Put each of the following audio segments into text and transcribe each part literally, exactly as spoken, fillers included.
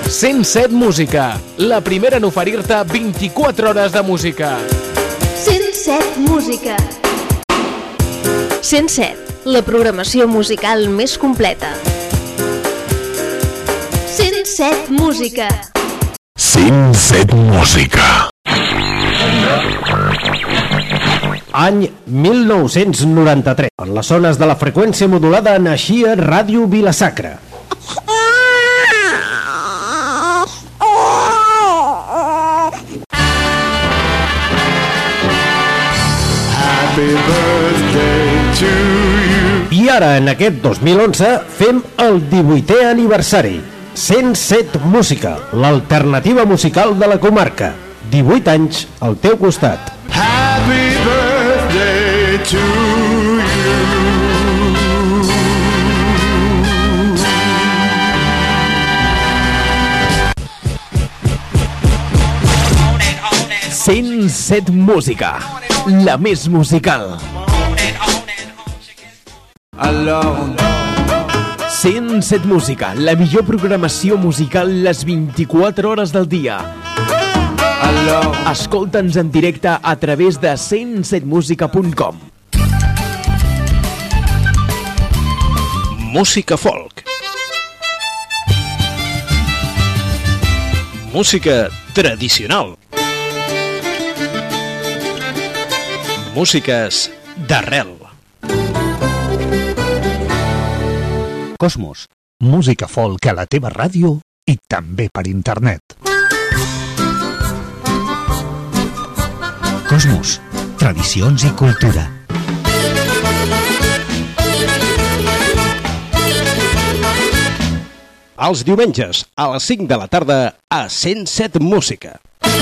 cent set Música, la primera en oferir-te vint-i-quatre hores de música. cent set Música. cent set, la programació musical més completa. cent set Música. cent set Música. Any mil nou-cents noranta-tres. En les zones de la freqüència modulada naixia Ràdio Vila-sacra. Happy birthday to you. I ara, en aquest dos mil onze, fem el divuitè aniversari. cent set Música, l'alternativa musical de la comarca. divuit anys al teu costat. Happy birthday to you. cent set Música, la més musical. cent set Música, la millor programació musical les vint-i-quatre hores del dia. Escolta'ns en directe a través de cent set música punt com. Música folk. Música tradicional. Músiques d'arrel. Cosmos, música folk a la teva ràdio i també per internet. Cosmos, tradicions i cultura. Els diumenges, a les cinc de la tarda, a cent set Música.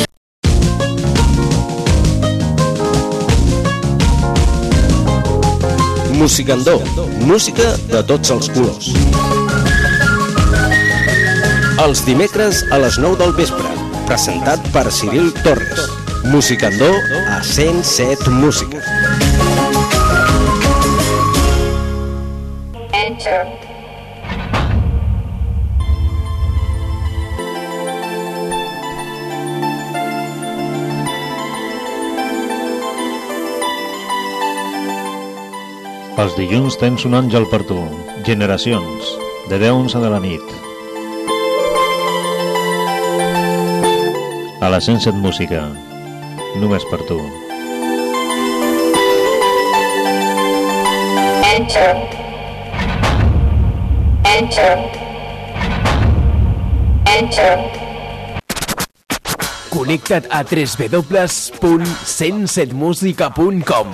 Musicandó, música de tots els colors. Els dimecres a les nou del vespre, presentat per Ciril Torres. Musicandó a cent set Música. Enter. Els dilluns tens un àngel per tu. Generacions, de deu a onze de la nit. A la cent set Música, només per tu. Enter. Enter. Enter. Connecta't a w w w punt cent set música punt com.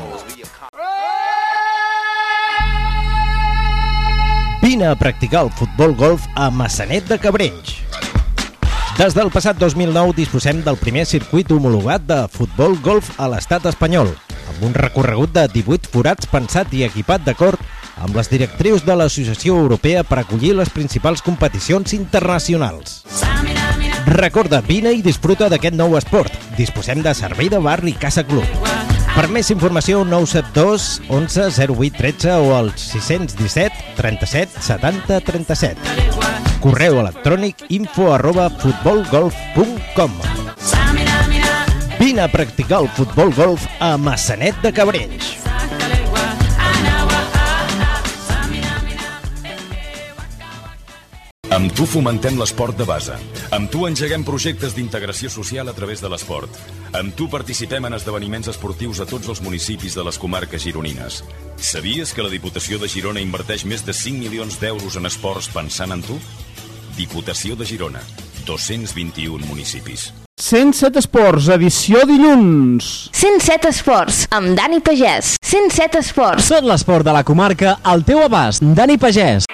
Vine a practicar el futbol golf a Maçanet de Cabrenys. Des del passat dos mil nou disposem del primer circuit homologat de futbol golf a l'estat espanyol, amb un recorregut de divuit forats pensat i equipat d'acord amb les directrius de l'Associació Europea per acollir les principals competicions internacionals. Recorda, vine i disfruta d'aquest nou esport. Disposem de servei de bar i casa club. Per més informació, nou set dos onze zero vuit tretze o al sis un set trenta-set setanta trenta-set. Correu electrònic info arroba futbolgolf punt com. Vine a practicar el futbol golf a Maçanet de Cabrenys. Amb tu fomentem l'esport de base. Amb tu engeguem projectes d'integració social a través de l'esport. Amb tu participem en esdeveniments esportius a tots els municipis de les comarques gironines. Sabies que la Diputació de Girona inverteix més de cinc milions d'euros en esports pensant en tu? Diputació de Girona, dos-cents vint-i-un municipis. cent set Esports, edició dilluns. cent set Esports, amb Dani Pagès. cent set Esports. Tot l'esport de la comarca al teu abast. Dani Pagès.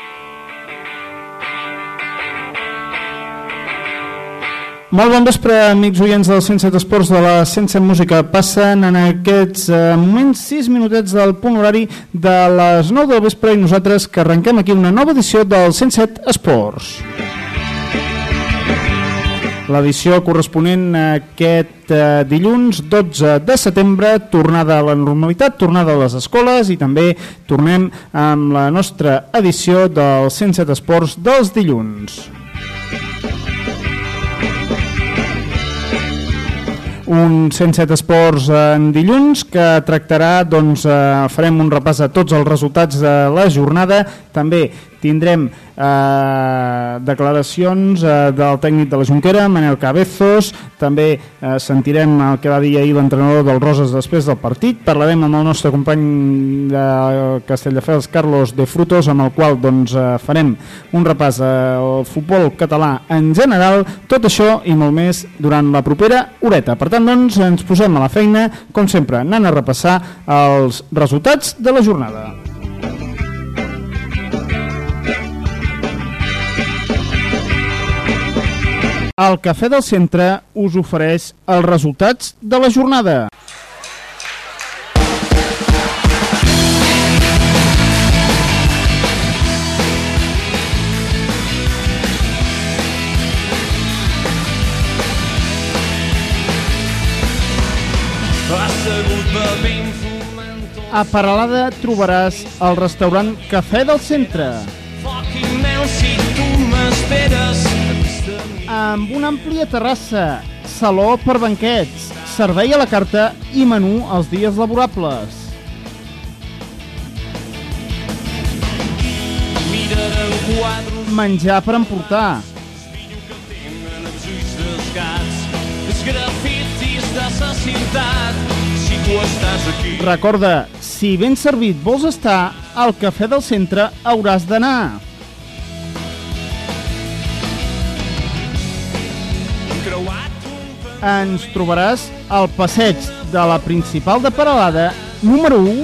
Molt bon vespre, amics oients del cent set Esports de la cent set Música. Passen en aquests eh, moments sis minutets del punt horari de les nou del vespre i nosaltres que arrenquem aquí una nova edició del cent set Esports. L'edició corresponent a aquest eh, dilluns dotze de setembre, tornada a la normalitat, tornada a les escoles i també tornem amb la nostra edició del cent set Esports dels dilluns. un cent set Esports en dilluns que tractarà, doncs eh, farem un repàs a tots els resultats de la jornada. També tindrem eh, declaracions eh, del tècnic de la Jonquera, Manel Cabezos. També eh, sentirem el que va dir ahir l'entrenador del Roses després del partit. Parlarem amb el nostre company de Castelldefels, Carlos de Frutos, amb el qual doncs, eh, farem un repàs al futbol català en general. Tot això i molt més durant la propera horeta. Per tant, doncs, ens posem a la feina, com sempre, anant a repassar els resultats de la jornada. El Cafè del Centre us ofereix els resultats de la jornada. A Peralada trobaràs el restaurant Cafè del Centre, amb una àmplia terrassa, saló per banquets, servei a la carta i menú els dies laborables. Menjar per emportar. Recorda, si ben servit vols estar, al Cafè del Centre hauràs d'anar. Ens trobaràs al passeig de la principal de Peralada, número u,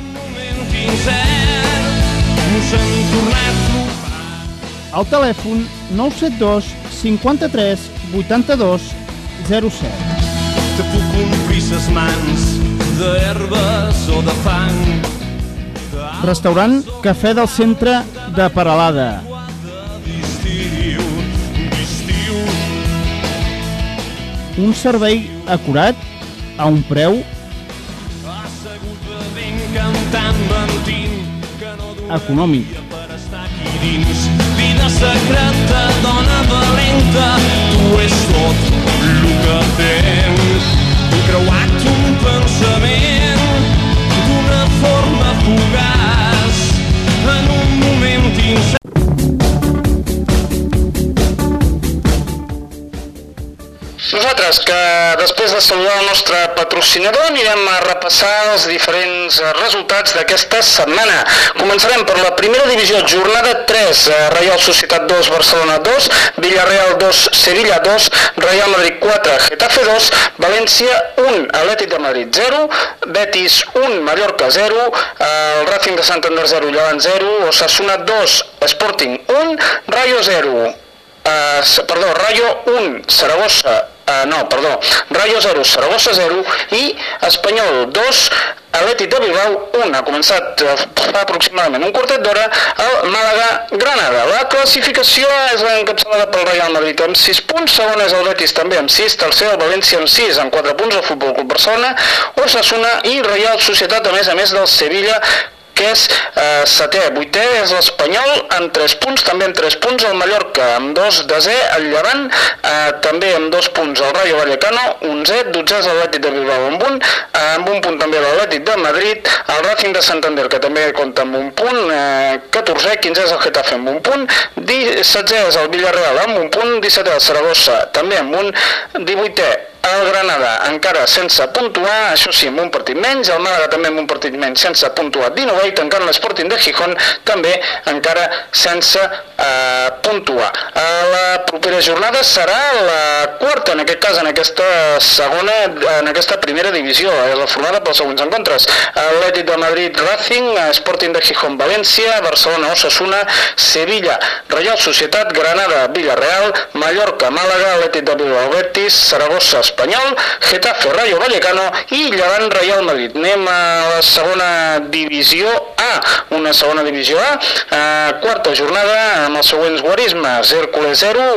al telèfon nou set dos cinquanta-tres vuitanta-dos zero set. Te puc omplir ses mans d'herbes o de fang. Restaurant Cafè del Centre de Peralada. Un servei acurat a un preu econòmic. Vida secreta, dona valenta, tu és tot el que tens. He creuat un pensament d'una forma fugaç en un moment incert. Nosaltres, que després de saludar el nostre patrocinador, anirem a repassar els diferents resultats d'aquesta setmana. Començarem per la primera divisió, jornada tres, Reial Societat dos, Barcelona dos, Villarreal dos, Sevilla dos, Real Madrid quatre, Getafe dos, València un, Atlètic de Madrid zero, Betis un, Mallorca zero, el Racing de Santander zero, Llevant zero, Osasuna dos, Sporting un, Rayo zero, Uh, perdó, Rayo un, Saragossa, uh, no, perdó, Rayo zero, Saragossa zero i Espanyol dos, Atlètic de Bilbao un. Ha començat fa aproximadament un quartet d'hora el Màlaga-Granada. La classificació és encapçalada pel Real Madrid amb sis punts, segon és el Betis també amb sis, tercer el València amb sis, amb quatre punts el Futbol Club Barcelona, Osasuna i Reial Societat, a més a més del Sevilla, que és eh, setè. Vuitè és l'Espanyol amb tres punts, també amb tres punts el Mallorca, amb dos desè el Llevant, eh, també amb dos punts el Rayo Vallecano, onzè, dotzè és l'Atlètic de Bilbao amb un, eh, amb un punt també l'Atlètic de Madrid, el Racing de Santander, que també compta amb un punt, eh, catorzè, quinzè és el Getafe amb un punt, dissetzè és el Villarreal amb un punt, dissetè el Saragossa també amb un, divuitè el Granada encara sense puntuar, això sí, amb un partit menys, el Màlaga també amb un partit menys sense puntuar, dinou, i tancant l'Sporting de Gijón també encara sense eh, puntuar. A la propera jornada serà la quarta, en aquest cas, en aquesta segona, en aquesta primera divisió, és la formada pels següents encontres. Atlètic de Madrid, Racing, Sporting de Gijón, València, Barcelona, Osasuna, Sevilla, Real Societat, Granada, Villarreal, Mallorca, Màlaga, Atlètic de Bilbao, Betis, Saragossa, Espanyol, Getafe, Rayo Vallecano i Llevant, Real Madrid. Anem a la segona divisió A, una segona divisió A, eh, quarta jornada amb els següents guarismes: Hèrcules zero,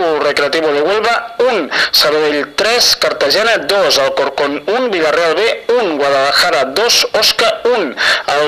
zero, Recreativo de Huelva un, Sabadell tres, Cartagena dos, Alcorcón un, Villarreal B un, Guadalajara dos, Osca un,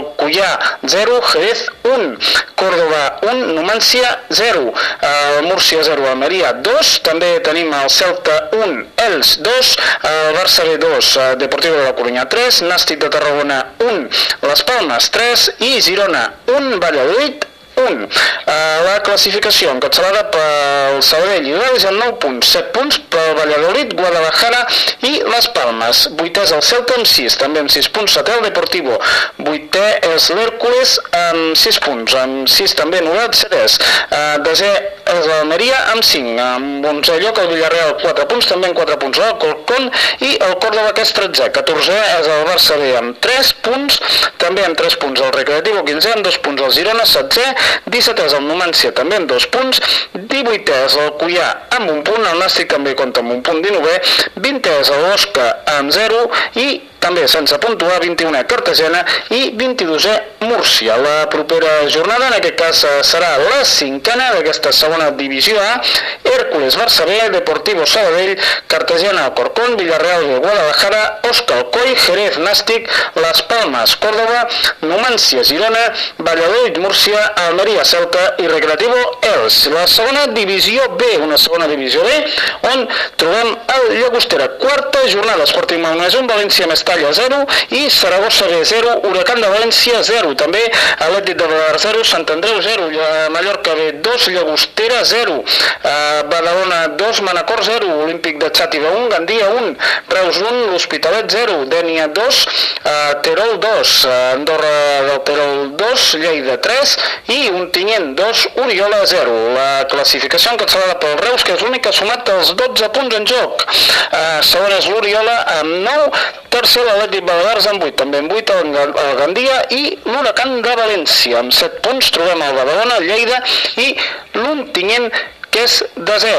Alcoyà zero, Jerez un, Córdoba un, Numancia zero, Múrcia zero, Almeria dos, també tenim el Celta un, Els dos, el Barça B dos, Deportivo de la Coruña tres, Nàstic de Tarragona un, Les Palmes tres i Girona un, Valladolid un. La classificació encapçalada pel Sabadell i l'Elx amb nou punts, set punts pel Valladolid, Guadalajara i Les Palmes. Vuitè és el Celta amb sis, també amb sis punts. Setè el Deportivo. Vuitè és l'Hèrcules amb sis punts, amb sis també Nogat, setès. Desè és l'Almeria amb cinc, amb onzè lloc el Villarreal quatre punts, també amb quatre punts l'Alcorcón i el Córdoba que és tretzè. catorzè és el Barça B amb tres punts, també amb tres punts el Recreativo, quinzè amb dos punts el Girona, setzè, dissetè és el Numancia també amb dos punts, divuitè és el Alcoyà amb un punt, el Nàstic també compta amb un punt, dinovè, vintè és l'Osca amb zero i també sense puntuar, vint-i-unè Cartagena i vint-i-dosè Múrcia. La propera jornada, en aquest cas, serà la cinquena d'aquesta segona divisió A, Hèrcules, Barça B, Deportivo Sabadell, Cartagena, Alcorcón, Villarreal B, Guadalajara, Osca, Alcoy, Jerez, Nàstic, Las Palmas, Córdoba, Numancia, Girona, Valladolid, Múrcia, Almeria, Celta i Recreativo, Els. La segona divisió B, una segona divisió B, on trobem el Llagostera. Quarta jornada, Esportiu Malmès un, València Mestalla zero i Saragossa B zero, Huracán de València zero, també Atlètic de Balears zero, Sant Andreu zero, Mallorca B dos, Llagostera zero, Badalona dos, Manacor zero, Olímpic de Xàtiva un, Gandia un, Reus un, l'Hospitalet zero, Dènia dos, Terol dos, Andorra del Terol dos, Lleida tres i Ontinyent dos, Oriola zero. La classificació encapçalada pel Reus, que és l'únic que ha sumat els dotze punts en joc. Segon és l'Oriola amb nou, tercer l'Atlètic Balears amb vuit, també amb vuit el Gandia i l'Huracán de València. Amb set punts trobem el Badalona, el Lleida i l'Ontinyent, que és desè,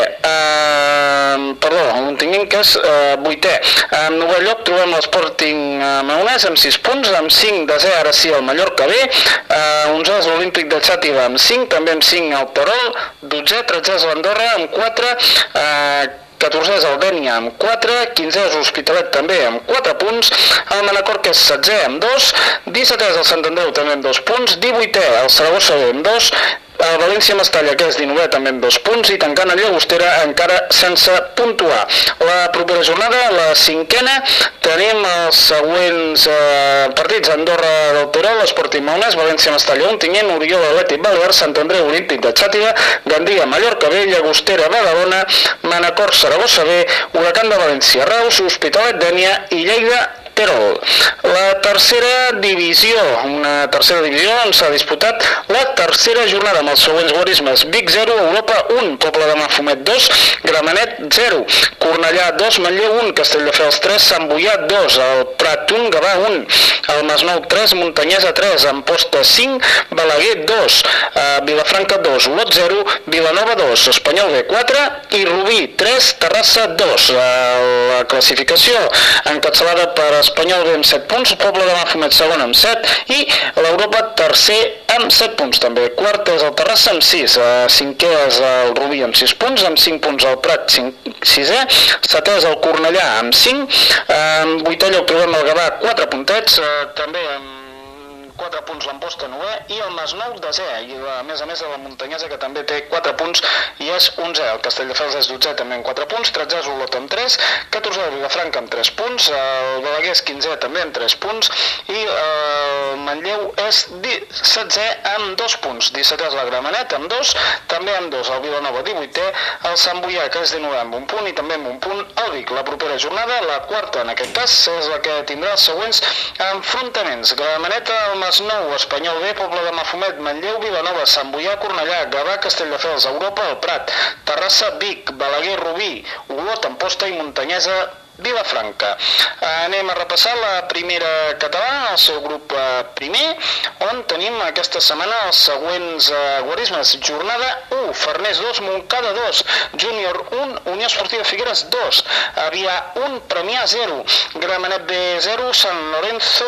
eh, perdó, l'Ontinyent que és eh, vuitè. En novè lloc trobem l'Sporting Maonès amb sis punts, amb cinc desè, ara sí, el Mallorca B, eh, onzè és l'Olímpic de Xàtiva amb cinc, també amb cinc el Terol, dotzè, tretzè és l'Andorra amb quatre, eh, catorzè és el Dènia amb quatre, quinzè és l'Hospitalet també amb quatre punts, el Manacor que és setzè amb dos, dissetè és el Sant Andreu també amb dos punts, divuitè el Saragossa B amb dos, el València Mestalla, que és dinovè, també amb dos punts, i tancant el Llagostera encara sense puntuar. La propera jornada, la cinquena, tenim els següents eh, partits: Andorra del Terol, Esportiu Maonès, València Mestalla, Ontinyent, Oriola, Atlètic Balears, Sant Andreu, Olímpic de Xàtiva, Gandia, Mallorca B, Llagostera, Badalona, Manacor, Saragossa B, Huracán de València, Reus, Hospitalet, Dènia i Lleida, Terol. La tercera divisió, una tercera divisió on s'ha disputat la tercera jornada amb els següents guarismes: Vic zero, Europa un, Pobla de Mafumet dos, Gramenet zero, Cornellà dos, Manlleu un, Castelldefels tres, Sant Boià dos, el Prat un, Gavà un, el Masnou tres, Muntanyesa tres, Amposta cinc, Balaguer dos, Vilafranca dos, Olot zero, Vilanova dos, Espanyol B quatre i Rubí tres, Terrassa dos. La classificació encapçalada per Espanyol B amb set punts, Pobla de Mafumet segon amb set i l'Europa tercer amb set punts també. Quart és el Terrassa amb sis, cinquè és el Rubí amb sis punts, amb cinc punts el Prat sisè, setè és el Cornellà amb cinc, en vuitè lloc trobem el Gavà quatre puntets, també amb quatre punts l'Amposta novè i el Masnou desè, i a més a més la Muntanyesa que també té quatre punts i és onzè, el Castelldefels és dotzè també amb quatre punts, tretzè és Olot amb tres, catorzè el Vilafranca amb tres punts, el Balaguer és quinzè també amb tres punts i el Manlleu és setzè amb dos punts, dissetè és la Gramenet amb dos, també amb dos el Vilanova divuitè, el Sant Boià que és dinovè amb un punt i també amb un punt el Vic. La propera jornada, la quarta en aquest cas, és la que tindrà els següents enfrontaments: Gramenet al Masnou, Espanyol B, Pobla de Mafumet, Manlleu, Vilanova, Sant Boià, Cornellà, Gavà, Castelldefels, Europa, el Prat, Terrassa, Vic, Balaguer, Rubí, Olot, Amposta i Muntanyesa, Vilafranca. Anem a repassar la primera catalana, el seu grup primer, on tenim aquesta setmana els següents guarismes. Jornada u, Farners dos, Montcada dos, Júnior un, Unió Esportiva Figueres dos, Avià un, Premià zero, Gramenet B zero, Sant Lorenzo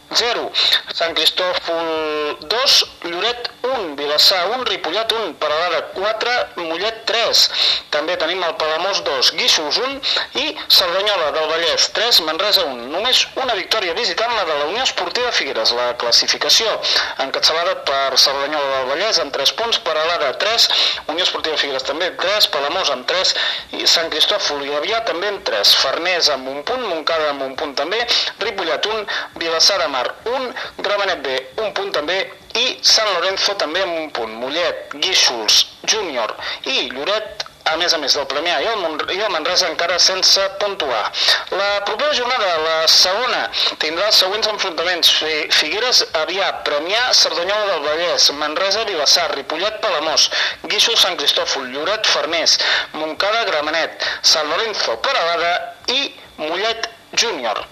zero, Sant Cristòfol dos, Lloret un, Vilassar un, Ripollet un, Peralada quatre, Mollet tres. També tenim el Palamós dos, Guíxols un i Cerdanyola del Vallès tres, Manresa un. Només una victòria visitant, la de la Unió Esportiva Figueres. La classificació encapçalada per Cerdanyola del Vallès amb tres punts, Peralada tres, Unió Esportiva Figueres també tres, Palamós amb tres i Sant Cristòfol i Avià també amb tres. Farners amb un punt, Montcada amb un punt també, Ripollet un, Vilassar de Mar un, Gramenet B un punt també i Sant Lorenzo també amb un punt. Mollet, Guíxols, Júnior i Lloret, a més a més del Premià i el, i el Manresa encara sense puntuar. La propera jornada, la segona, tindrà els següents enfrontaments. Figueres, Avià, Premià, Cerdanyola del Vallès, Manresa, Vilassar, Ripollet, Palamós, Guíxols, Sant Cristòfol, Lloret, Farners, Montcada, Gramenet, Sant Lorenzo, Peralada i Mollet Júnior.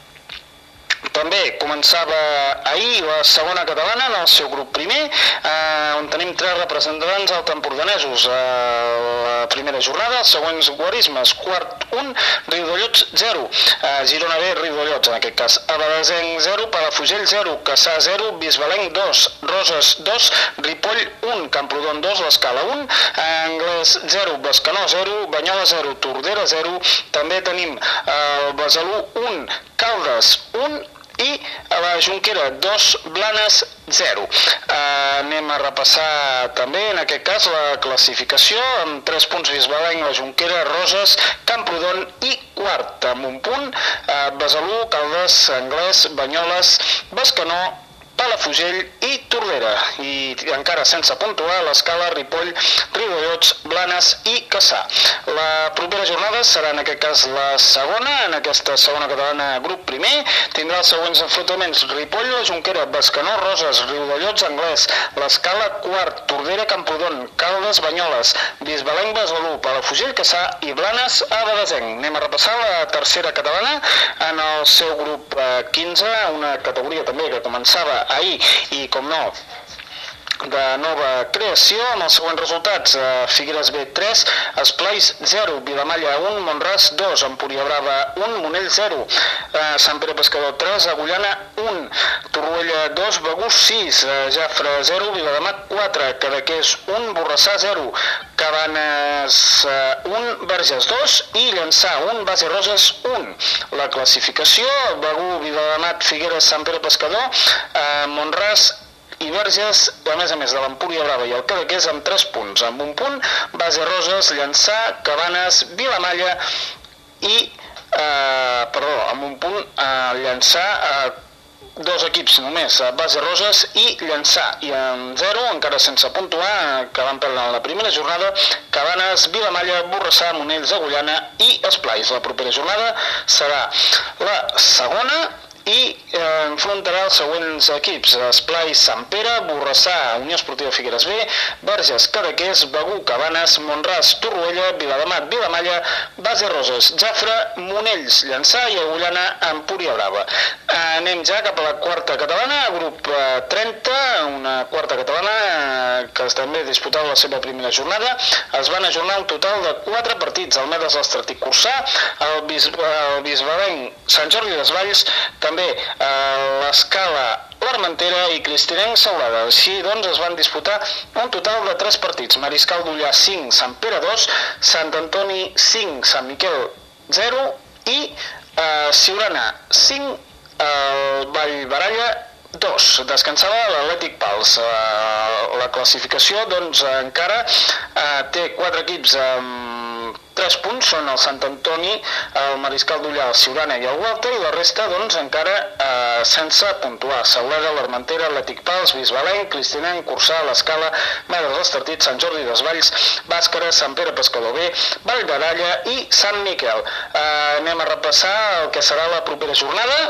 També començava ahir la segona catalana en el seu grup primer, eh, on tenim tres representants altempordanesos a la primera jornada, els següents guarismes: Quart un, Riudellots zero, eh, Girona B, Riudellots en aquest cas, Abadesenc zero, Palafrugell zero, Cassà zero, Bisbalenc dos, Roses dos, Ripoll un, Camprodon dos, l'Escala un, Anglès zero, Bescanó zero, Banyola zero, Tordera zero, també tenim el Besalú un, Caldes un i a la Jonquera dos, Blanes zero. Eh, anem a repassar també en aquest cas la classificació amb tres punts Bisbalenc, la Jonquera, Roses, Camprodon i quart amb un punt, eh, Besalú, Caldes, Anglès, Banyoles, Bescanó, Palafrugell i Tordera. I encara sense puntuar l'Escala, Ripoll, Riudellots, Blanes i Cassà. La propera jornada serà en aquest cas la segona, en aquesta segona catalana grup primer. Tindrà els següents enfrontaments: Ripoll, la Jonquera, Bescanó, Roses, Riudellots, Anglès, l'Escala, quart, Tordera, Camprodon, Caldes, Banyoles, Bisbalenc, Besalú, Palafrugell, Cassà i Blanes, Abadesenc. Anem a repassar la tercera catalana en el seu grup quinze, una categoria també que començava ahir i, com no, de nova creació, amb els següents resultats: Figueres B tres, Esplais zero, Vilamalla un, Montràs dos, Empúria Brava un, Monell zero, Sant Pere Pescador tres, Agullana un, Torroella dos, Begur sis, Jafre zero, Viladamat quatre, Cadaqués un, Borrassà zero, Cabanes un, Verges dos i Llançà un, Base Roses un. La classificació: Begur, Viladamat, Figueres, Sant Pere Pescador, Montràs i Verges, a més a més de l'Empúria Brava i el Cadaqués amb tres punts. Amb un punt, Base Roses, Llançà, Cabanes, Vilamalla i, eh, perdó, amb un punt, eh, Llançà, eh, dos equips només, Base Roses i Llançà, i amb zero, encara sense puntuar, que van perdre en la primera jornada, Cabanes, Vilamalla, Borrassà, Monells, Agullana i Esplais. La propera jornada serà la segona i eh, enfrontarà els següents equips: Esplais, Sant Pere, Borrassà, Unió Esportiva Figueres B, Verges, Cadaqués, Begur, Cabanes, Montràs, Torroella, Viladamat, Vilamalla, Base Roses, Jafre, Monells, Llançà i Agullana, Empúria Brava. Eh, anem ja cap a la quarta catalana, grup eh, trenta, una quarta catalana eh, que també disputava la seva primera jornada. Es van ajornar un total de quatre partits: el Medes, l'Estratí, Corçà, el, Bis el Bisbalenc, Sant Jordi Desvalls, també eh, l'Escala, l'Armentera i Cristinenc, Saurada. Així doncs es van disputar un total de tres partits: Mariscal d'Ullà cinc, Sant Pere dos, Sant Antoni cinc, Sant Miquel zero i eh, Siurana cinc, eh, Vallbaralla dos. Descansava l'Atlètic Pals. Eh, la classificació doncs encara eh, té quatre equips amb tres punts, són el Sant Antoni, el Mariscal d'Ullà, el Siurana i el Gualta, i la resta doncs encara eh, sense puntuar: Sauleda, l'Armentera, Atlètic Pals, Bisbalenc, Cristinenc, Corçà, l'Escala, Medes, l'Estartit, Sant Jordi Desvalls, Bàscara, Sant Pere Pescador B, Vallbaralla i Sant Miquel. Eh, anem a repassar el que serà la propera jornada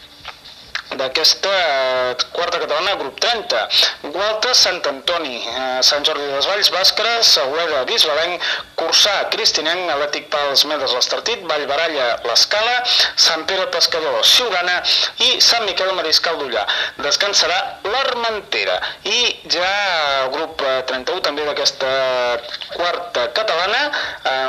d'aquesta quarta catalana, grup trenta. Gualta, Sant Antoni, eh, Sant Jordi Desvalls, Bàscara, Sauleda, Bisbalenc, Corçà, Cristinenc, Atlètic Pals, Medes, l'Estartit, Vallbaralla, l'Escala, Sant Pere Pescador, Siurana i Sant Miquel, Mariscal d'Ullà. Descansarà l'Armentera. I ja el grup trenta-u també d'aquesta quarta catalana, en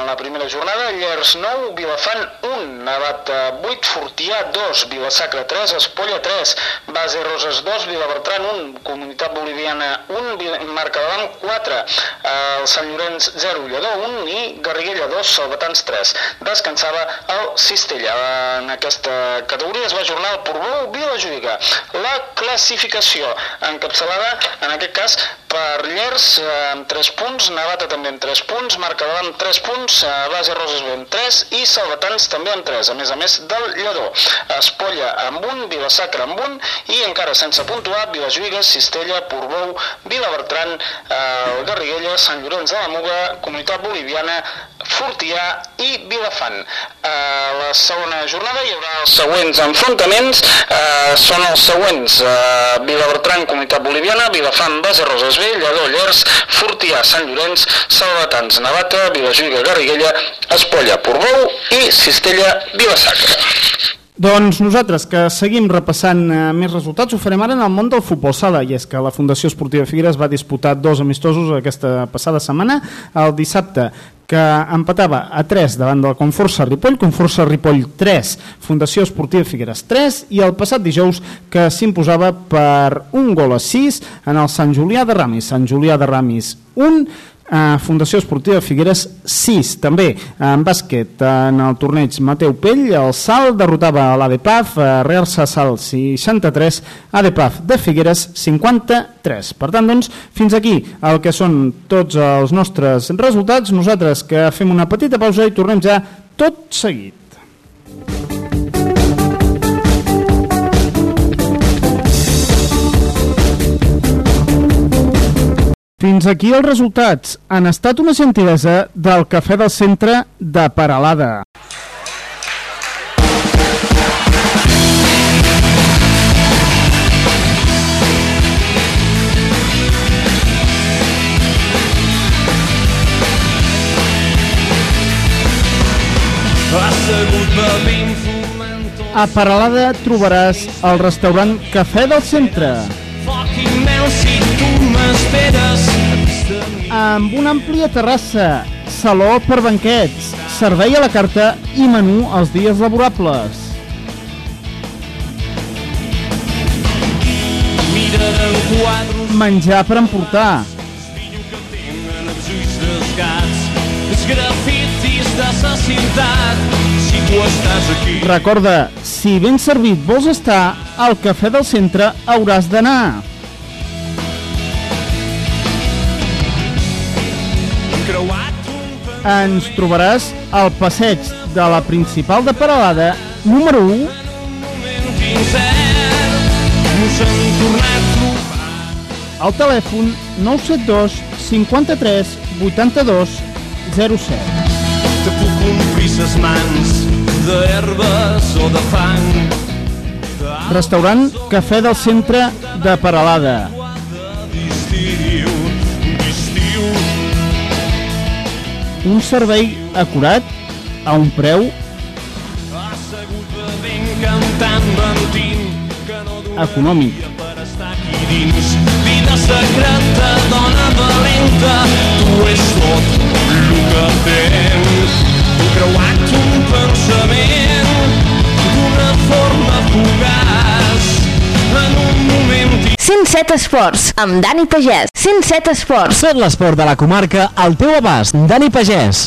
la primera jornada, Llers nou, Vilafant un, Navata vuit, Fortià dos, Vilasacra tres, Espolla tres, Base Roses dos, Vilabertran un, Comunitat Boliviana un, Mercadal quatre, el Sant Llorenç zero, Lledó un i Garriguella dos, Salvatans tres. Descansava el Cistella. En aquesta categoria es va ajornar el Portbou Vilajuïga. La classificació encapçalada, en aquest cas, per Llers amb tres punts, Navata també amb tres punts, Mercadal amb tres punts, Base Roses amb tres i Salvatans també amb tres, a més a més del Lledó. Espolla amb un, Vilasacra amb un i encara sense puntuar Vilajuïga, Cistella, Portbou, Vilabertran, el Garriguella, Sant Llorenç de la Muga, Comunitat Boliviana, Fortià i Vilafant. A la segona jornada hi haurà els següents enfrontaments, eh, són els següents, eh, Vilabertran, Comunitat Boliviana, Vilafant, Base Roses B, Lledó, Llers, Fortià, Sant Llorenç, Salvatans, Navata, Vilajuïga, Garriguella, Espolla, Portbou i Cistella, Vilasacra. Doncs nosaltres, que seguim repassant eh, més resultats, ho farem ara en el món del futbol sala, i és que la Fundació Esportiva Figueres va disputar dos amistosos aquesta passada setmana, el dissabte, que empatava a tres davant del Conforça Ripoll, Conforça Ripoll tres, Fundació Esportiva Figueres tres, i el passat dijous que s'imposava per un gol a sis en el Sant Julià de Ramis, Sant Julià de Ramis un, Uh, Fundació Esportiva Figueres sis. També en bàsquet, en el torneig Mateu Pell, el Salt derrotava a l'A D P A F, uh, Real Salt seixanta-tres, A D P A F de Figueres cinquanta-tres. Per tant, doncs, fins aquí el que són tots els nostres resultats. Nosaltres que fem una petita pausa i tornem ja tot seguit. Fins aquí els resultats. Han estat una gentilesa del Cafè del Centre de Peralada. A Peralada trobaràs el restaurant Cafè del Centre, amb una àmplia terrassa, saló per banquets, servei a la carta i menú els dies laborables. Menjar per emportar. Recorda, si ben servit vols estar, al Cafè del Centre hauràs d'anar. Ens trobaràs al passeig de la Principal de Peralada, número u, al telèfon nou set dos cinquanta-tres vuitanta-dos zero set. Te puc omplir ses mans d'herbes o de fang. Restaurant Cafè del Centre de Peralada. Un servei acurat a un preu econòmic. Vida secreta, dona valenta, tu és tot el que tens. Creuat un pensament d'una forma fugaç en un moment... cent set Esports, amb Dani Pagès. cent set Esports. Tot l'esport de la comarca al teu abast. Dani Pagès.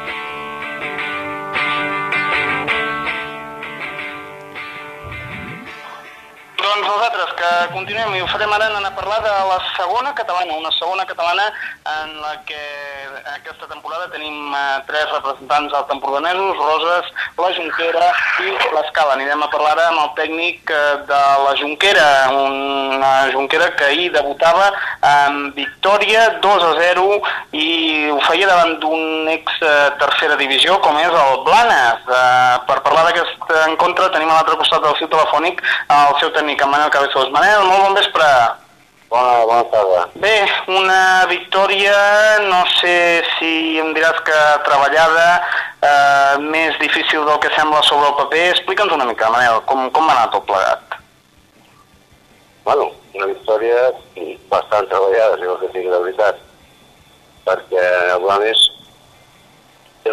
Doncs nosaltres que continuem i ho farem ara anar a parlar de la segona catalana, una segona catalana en la que aquesta temporada tenim eh, tres representants altempordanesos, Roses, la Jonquera i l'Escala. Anirem a parlar ara amb el tècnic eh, de la Jonquera, una Jonquera que ahir debutava amb victòria dos a zero i ho feia davant d'un ex eh, tercera divisió com és el Blanes. Eh, per parlar d'aquest encontre tenim a l'altre costat del fil telefònic el seu tècnic, en Manel Cabezos. Manel, molt bon vespre. Bona, bona tarda. Bé, una victòria, no sé si em diràs que treballada, eh, més difícil del que sembla sobre el paper. Explica'ns una mica, Manel, com, com va anar tot plegat? Bueno, una victòria bastant treballada, si vols que sigui la veritat, perquè el Blanes té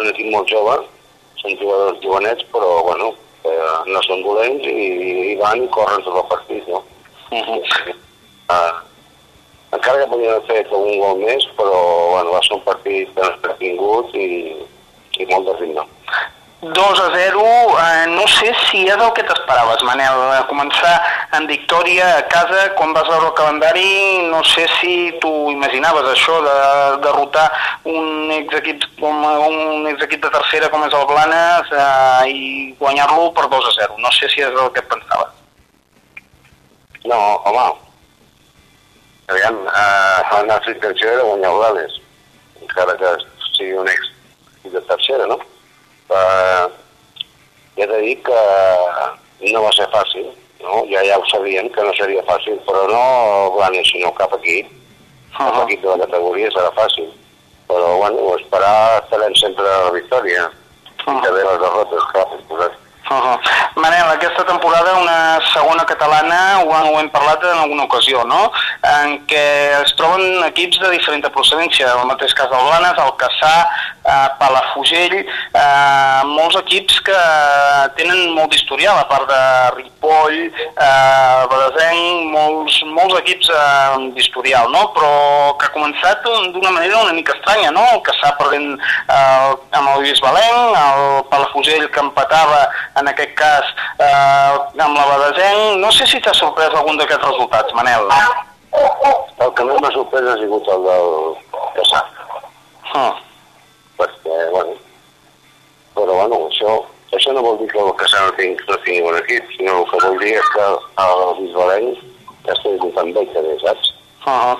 un equip molt jove, són jugadors jovenets, però, bueno, eh, no són dolents i, i van i corren tot el partit, no? Uh-huh. uh, encara que podien haver fet un gol més, però, bueno, va ser un partit ben entretingut i, i molt de ritme. dos a zero, eh, no sé si és el que t'esperaves, Manel, a començar en victòria a casa, quan vas veure el calendari, no sé si tu imaginaves això de derrotar un exequip, com, un exequip de tercera com és el Blanes eh, i guanyar-lo per dos a zero, no sé si és el que pensaves. No, home, aviam, eh, la nostra intenció era guanyar el Blanes, encara que sigui un exequip de tercera, no? Uh, ja t'he dit que no va ser fàcil, no? Ja, ja ho sabien que no seria fàcil, però no Blanes, sinó cap equip, cap uh-huh. equip de la categoria serà fàcil, però bueno, esperar estarem sempre a la victòria, uh-huh. i també les derrotes, clar, posat. Uh-huh. Manel, aquesta temporada una segona catalana, ho, ho hem parlat en alguna ocasió, no? En què es troben equips de diferent procedència, en el mateix cas del Blanes, el Cassà, eh, Palafrugell, eh, molts equips que tenen molt d'historial, a part de Ripoll, eh, Badesenc, molts, molts equips eh, d'historial, no? Però que ha començat d'una manera una mica estranya, no? El Cassà perdent eh, amb el Lluís Valenc, el Palafrugell que empatava en aquest cas eh, amb la Badesenc. No sé si t'ha sorprès algun d'aquests resultats, Manel. El que més m'ha sorprès ha sigut el del Cassà. Ah. Perquè, bueno, però bueno, això, això no vol dir que el Cassà no tingui, no tingui bon equip, sinó el que vol dir és que el Lluís Valenc ja està disputant bé, també, saps? Uh-huh.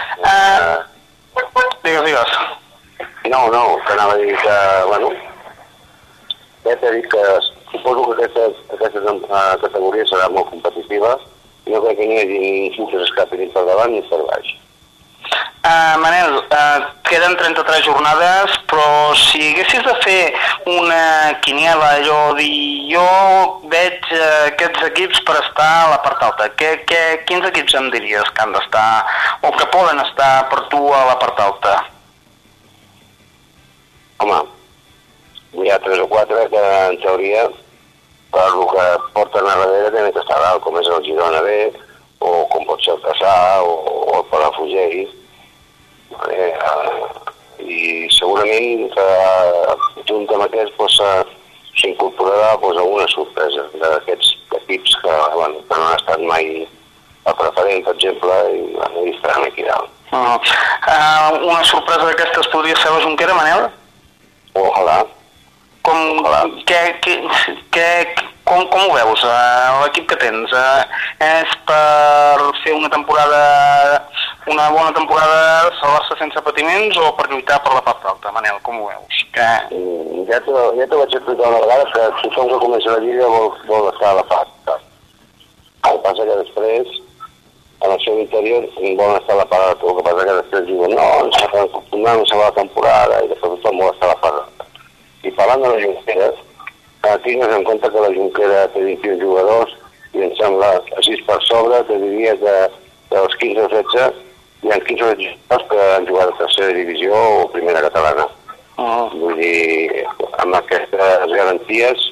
Uh, digues, digues. No, no, que anava a dir que, bueno, ja t'he dit que suposo que aquesta, aquesta categoria serà molt competitiva i no crec que n'hi hagi ningú que s'escapi ni per davant ni per baix. Uh, Manel, uh, queden trenta-tres jornades, però si haguessis de fer una quiniela, allò dir, jo veig uh, aquests equips per estar a la part alta, que, que, quins equips em diries que han d'estar o que poden estar per tu a la part alta? Home, hi ha tres o quatre que en teoria per el que porten a darrere tenen que estar dalt, com és el Girona B, o com pot ser el Cassà, o, o el Palafrugell. Vale, uh, I segurament que junt amb aquests pues, s'incorporarà pues, alguna sorpresa d'aquests equips que, bueno, que no han estat mai a preferent, per exemple, i, bueno, i estaran aquí dalt. Uh, uh, una sorpresa d'aquestes podria ser la Jonquera, Manel? Ojalà. Com, que, que, que, com, com ho veus, uh, l'equip que tens? Uh, és per fer una temporada, una bona temporada, salvar-se sense patiments o per lluitar per la part alta, Manel? Com ho veus? Que... Mm, ja t'ho ja vaig explicar una vegada que tothom que comença la lliga vol, vol estar a la part alta. El que passa que després, en el seu interior, volen estar a la part alta. El que passa que després diuen, no, ens acostumem a salvar la temporada i després tothom vol estar a la part alta. I parlant de la Jonquera, tingues en compte que la Jonquera té vint-i-un jugadors i em sembla així per sobre, te diria que dels quinze o setze hi ha quinze o setze jugadors que han jugat a tercera divisió o primera catalana. Uh-huh. Vull dir, amb aquestes garanties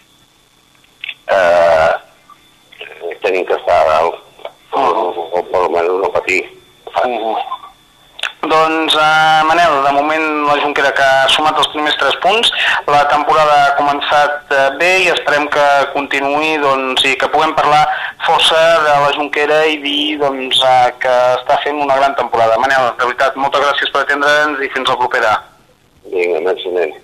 eh, tenim que estar a dalt, uh-huh. o, o per almenys no patir. Uh-huh. Doncs, eh, Manel, de moment la Jonquera que ha sumat els primers tres punts, la temporada ha començat eh, bé i esperem que continuï doncs, i que puguem parlar força de la Jonquera i dir doncs, eh, que està fent una gran temporada. Manel, de veritat, moltes gràcies per atendre'ns i fins la propera. Vinga, merci, nen.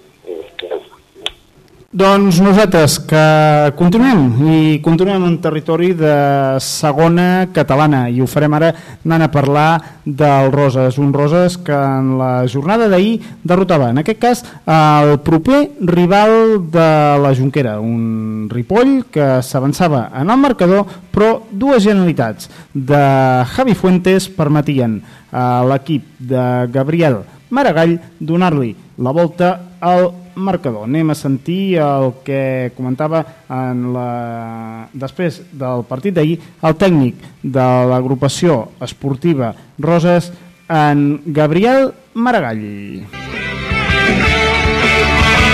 Doncs nosaltres que continuem i continuem en territori de segona catalana i ho farem ara anant a parlar del Roses, un Roses que en la jornada d'ahir derrotava, en aquest cas, el proper rival de la Jonquera, un Ripoll que s'avançava en el marcador, però dues genialitats de Javi Fuentes permetien a l'equip de Gabriel Maragall donar-li la volta al marcador. Anem a sentir el que comentava en la... després del partit d'ahir el tècnic de l'agrupació esportiva Roses, en Gabriel Maragall.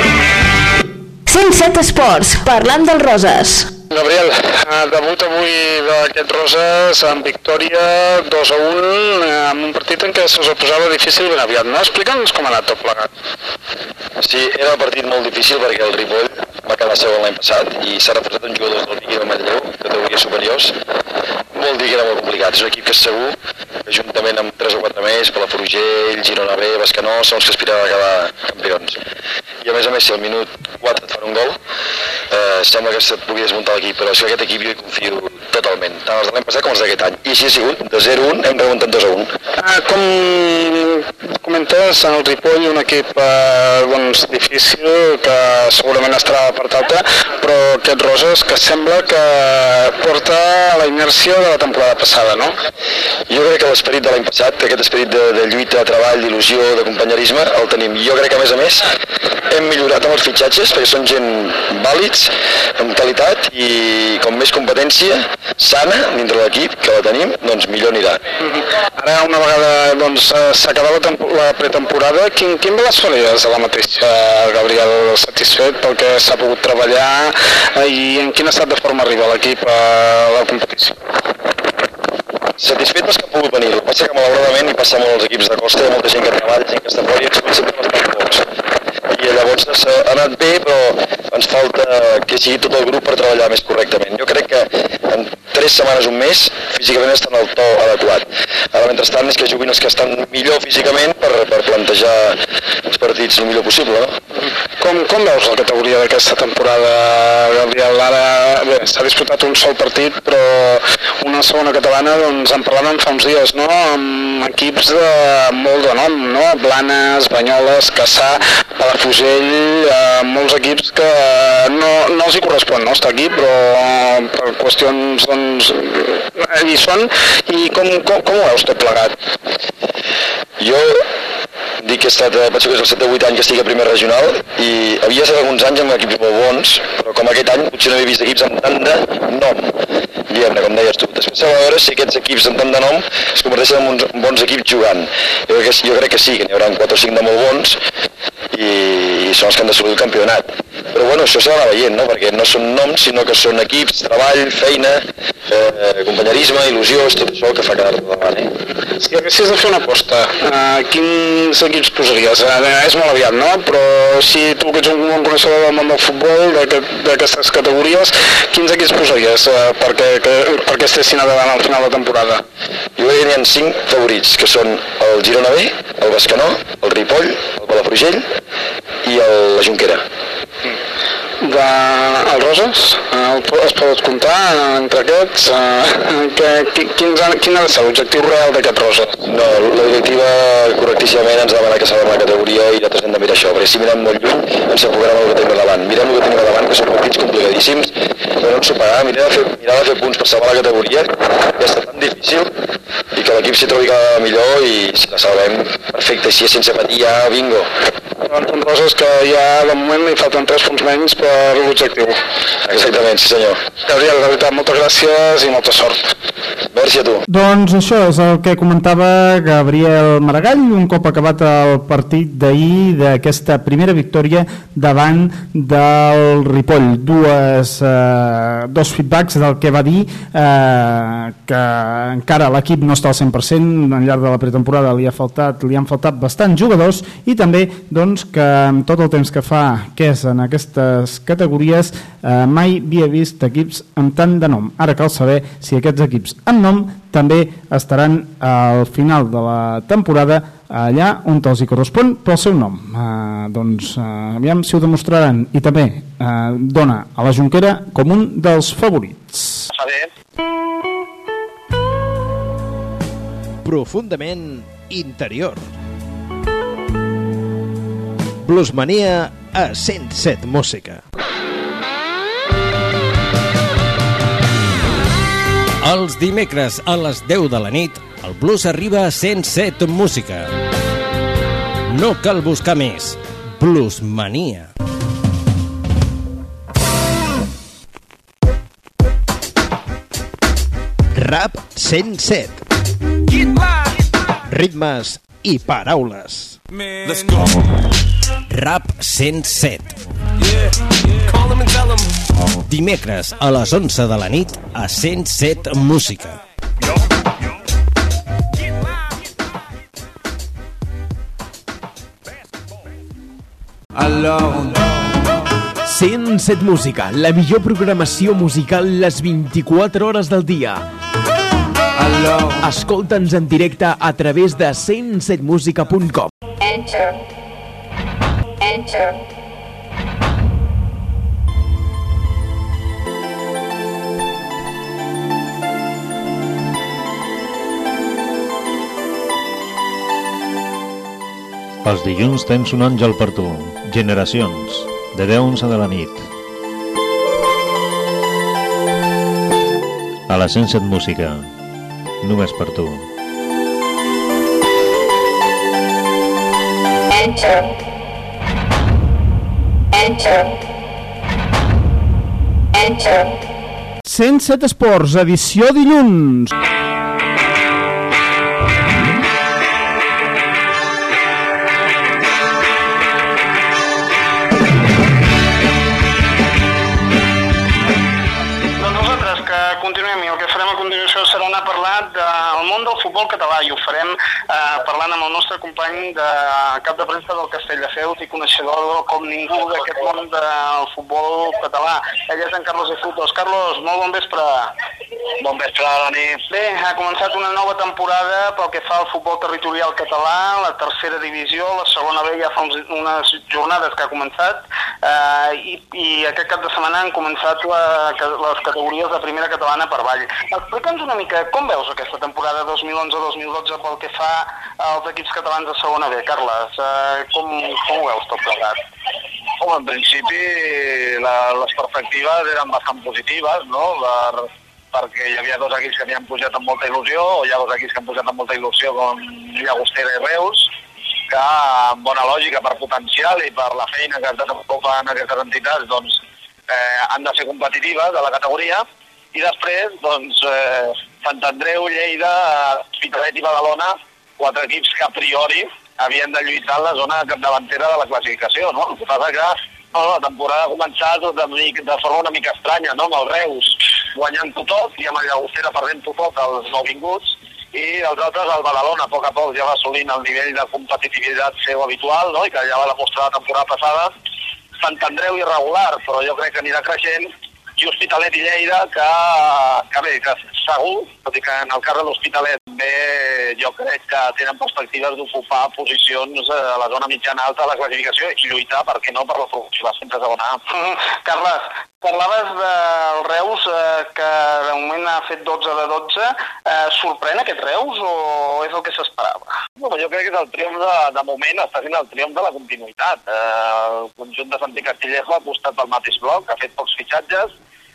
cent set Esports, parlant del Roses. Gabriel, debut avui d'aquest Roses amb victòria dos a un, amb un partit en què se'ls posava difícil ben aviat, no? Explica'ns com ha anat tot plegat. Sí, era un partit molt difícil perquè el Ripoll va quedar segon l'any passat i s'ha reforçat un jugador del Vic i del Manlleu, categories superiors. Vol dir que era molt complicat, és un equip que és segur, que juntament amb tres o quatre més, Palafrugell, Girona B, Bescanó, són els que aspiraven a quedar campions. I a més a més, si al minut quatre et fan un gol, eh, sembla que se't pugui desmuntar l'equip, però si aquest equip jo hi confio totalment, tant els de l'any passat com els d'aquest any. I així ha sigut, de zero a un hem remuntat dos a un. Ah, com comentes, el Ripoll, un equip eh, doncs, difícil, que segurament estarà a la part alta, però aquest Roses que sembla que porta la inèrcia de la temporada passada, no? Jo crec que l'esperit de l'any passat, aquest esperit de, de lluita, treball, d'il·lusió, de companyerisme, el tenim. Jo crec que, a més a més, hem millorat amb els fitxatges, perquè són gent vàlids, amb qualitat, i com més competència sana dintre l'equip, que la tenim, doncs millor anirà. Ara, una vegada doncs, s'ha acabat la, la pretemporada, quin, quin balanç faries de la mateixa, Gabriel? Satisfet pel que s'ha pogut treballar i en quin estat de forma arriba l'equip a la competició? Satisfet pels que han pogut venir. El que passa que malauradament hi passa molt als equips de costa, hi ha molta gent que treballa, gent que està fora i ens comença sempre bastant pocs. I llavors ha anat bé, però ens falta que sigui tot el grup per treballar més correctament. Jo crec que en tres setmanes, un mes, físicament estan al to adequat. Ara, mentrestant, és que juguin els que estan millor físicament per, per plantejar els partits el millor possible, no? Com, com veus la categoria d'aquesta temporada, Gabriel? Ara s'ha disputat un sol partit, però una segona catalana, doncs en parlàvem fa uns dies, no? Amb equips de molt de nom, no? Blanes, Banyoles, Cassà, Palafrugell, eh, molts equips que no, no els hi correspon, no, estar aquí, però per qüestions, doncs, hi són. I com, com, com ho veus tot plegat? Jo dic que he estat, penso que és el set o vuit anys que estic a primer regional i havia estat alguns anys amb equips molt bons, però com aquest any potser no he vist equips amb tant de nom, diguem-ne, com deies tu. Després s'ha de veure si aquests equips amb tant de nom es converteixen en uns bons equips jugant. Jo crec que, jo crec que sí, que n'hi haurà quatre o cinc de molt bons i, i són els que han d'assolir el campionat. Però bueno, això s'ha d'anar veient, no? Perquè no són noms, sinó que són equips, treball, feina, eh, companyerisme, il·lusió, és tot això el que fa quedar-te davant, eh? Si haguessis de fer una aposta, eh, quins equips posaries? Eh, és molt aviat, no? Però si tu que ets un bon coneixedor del món del futbol, d'aquestes categories, quins equips posaries eh, perquè, que, perquè estessin davant al final de temporada? Jo crec que n'hi ha cinc favorits, que són el Girona B, el Bescanó, el Ripoll, el Palafrugell i el, la Jonquera. De, el Roses, el, es pot comptar entre aquests? Eh, que, quins, quin ha de ser l'objectiu real d'aquest Roses? No, la directiva correctíssimament ens demana que salvem la categoria i nosaltres hem de mirar això, perquè si mirem molt lluny ens apoderem el que tenim davant. Mirem el que tenim davant, que són partits complicadíssims, però no ens ho pagar, mirar de, fer, mirar de fer punts per salvar la categoria, ja està tan difícil, i que l'equip s'hi trobi cada millor i si la salvem, perfecte, si és sense patir ja, bingo. Doncs un Roses que ja de moment li falten tres punts menys per l'objectiu. Exactament, sí senyor. Gabriel, de veritat, moltes gràcies i molta sort. Merci a tu. Doncs això és el que comentava Gabriel Maragall, un cop acabat el partit d'ahir d'aquesta primera victòria davant del Ripoll. Dues, eh, dos feedbacks del que va dir, eh, que encara l'equip no està al cent per cent, al llarg de la pretemporada li, ha faltat, li han faltat bastants jugadors i també doncs, que amb tot el temps que fa que és en aquestes categories eh, mai havia vist equips amb tant de nom. Ara cal saber si aquests equips amb nom també estaran al final de la temporada allà on els hi correspon pel seu nom. Eh, doncs eh, aviam si ho demostraran i també eh, dona a la Jonquera com un dels favorits. Profundament interior. Bluesmania a cent set Música. Els dimecres a les deu de la nit, el blues arriba a cent set Música. No cal buscar més. Bluesmania. Rap cent set. Ritmes i paraules. Rap cent set. Dimecres a les onze de la nit a cent set Música. cent set Música, la millor programació musical les vint-i-quatre hores del dia. Escolta'ns en directe a través de cent set música punt com. Enter. Enter. Els dilluns tens un àngel per tu. Generacions, de deu a onze de la nit. A la cent set Música, només per tu. Enter. Enter. Enter. cent set Esports, edició dilluns. Del món del futbol català i ho farem eh, parlant amb el nostre company de cap de premsa del Castelldefels i coneixedor com ningú d'aquest món del futbol català. Ell és en Carlos de Frutos. Carlos, molt bon vespre. Bon vespre, Dani. Bé, ha començat una nova temporada pel que fa al futbol territorial català, la tercera divisió, la segona B ja fa uns, unes jornades que ha començat eh, i, i aquest cap de setmana han començat la, les categories de primera catalana per avall. Explica'ns una mica com veus aquesta temporada dos mil onze dos mil dotze pel que fa als equips catalans de segona B, Carles. Eh, com, com ho veus tot plegat? Home, en principi la, les perspectives eren bastant positives, no? Per, perquè hi havia dos equips que havien pujat amb molta il·lusió, o hi ha dos equips que han pujat amb molta il·lusió, com Llagostera i Reus, que amb bona lògica per potencial i per la feina que es desenvolupa en aquestes entitats, doncs eh, han de ser competitives a la categoria. I després, doncs, eh, Sant Andreu, Lleida, Hospitalet i Badalona, quatre equips que a priori havien de lluitar en la zona capdavantera de la classificació, no? El que passa que no, la temporada ha començat de, de forma una mica estranya, no? Amb el Reus guanyant-ho tot i amb el Llagostera perdent-ho tot els nouvinguts, i els altres, el Badalona, a poc a poc ja va assolint el nivell de competitivitat seu habitual, no? I que ja va demostrar la temporada passada. Sant Andreu irregular, però jo crec que anirà creixent, i Hospitalet i Lleida, que, que bé, que segur, tot i que en el cas de l'Hospitalet bé, jo crec que tenen perspectives d'ocupar posicions a la zona mitjana alta de la classificació i lluitar, per què no, per la promoció sempre segona A. Mm, Carles, parlaves del Reus, eh, que de moment ha fet dotze de dotze. Eh, sorprèn aquest Reus o és el que s'esperava? No, jo crec que és el triomf de, de moment, està sent el triomf de la continuïtat. Eh, el conjunt de Santi Castillejo ha apostat pel mateix bloc, ha fet pocs fitxatges,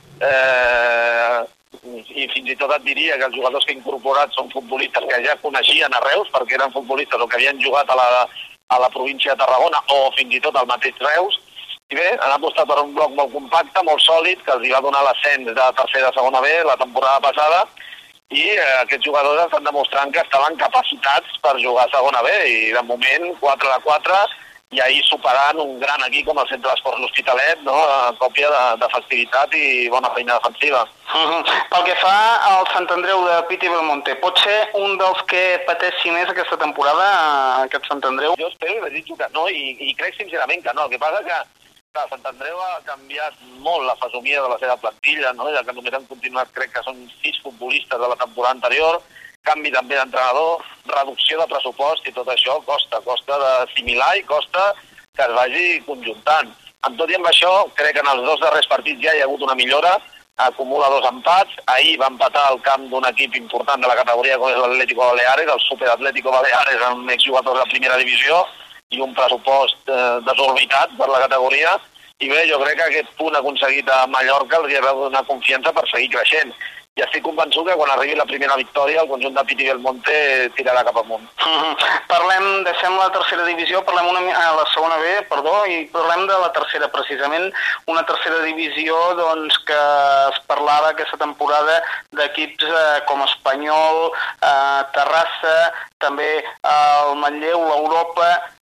eh, i fins i tot et diria que els jugadors que ha incorporat són futbolistes que ja coneixien a Reus, perquè eren futbolistes o que havien jugat a la, a la província de Tarragona o fins i tot al mateix Reus. I bé, han apostat per un bloc molt compacte, molt sòlid, que els hi va donar l'ascens de tercera a segona B la temporada passada, i eh, aquests jugadors estan demostrant que estaven capacitats per jugar a segona B, i de moment quatre de quatre, i ahir superant un gran equip com el Centre d'Esports L'Hospitalet, no? A còpia de, de facilitat i bona feina defensiva. Uh -huh. Pel que fa al Sant Andreu de Piti Belmonte, pot ser un dels que pateixi més aquesta temporada, aquest Sant Andreu? Jo espero i desitjo que no, i, i crec sincerament que no. El que passa que clar, Sant Andreu ha canviat molt la fesomia de la seva plantilla, no? Ja que només han continuat, crec que són sis futbolistes de la temporada anterior, canvi també d'entrenador, reducció de pressupost, i tot això costa, costa d'assimilar i costa que es vagi conjuntant. Amb tot i amb això, crec que en els dos darrers partits ja hi ha hagut una millora, acumula dos empats, ahir va empatar al camp d'un equip important de la categoria com és l'Atlético Baleares, el Superatlético Baleares, amb exjugadors de primera divisió i un pressupost eh, desorbitat per la categoria, i bé, jo crec que aquest punt aconseguit a Mallorca els ha de donar confiança per seguir creixent. I estic convençut que quan arribi la primera victòria el conjunt de Piti Belmonte tirarà cap amunt. Uh-huh. Parlem, deixem la tercera divisió, parlem una, a la segona B, perdó, i parlem de la tercera, precisament, una tercera divisió doncs, que es parlava aquesta temporada d'equips eh, com Espanyol, eh, Terrassa, també el Manlleu, l'Europa.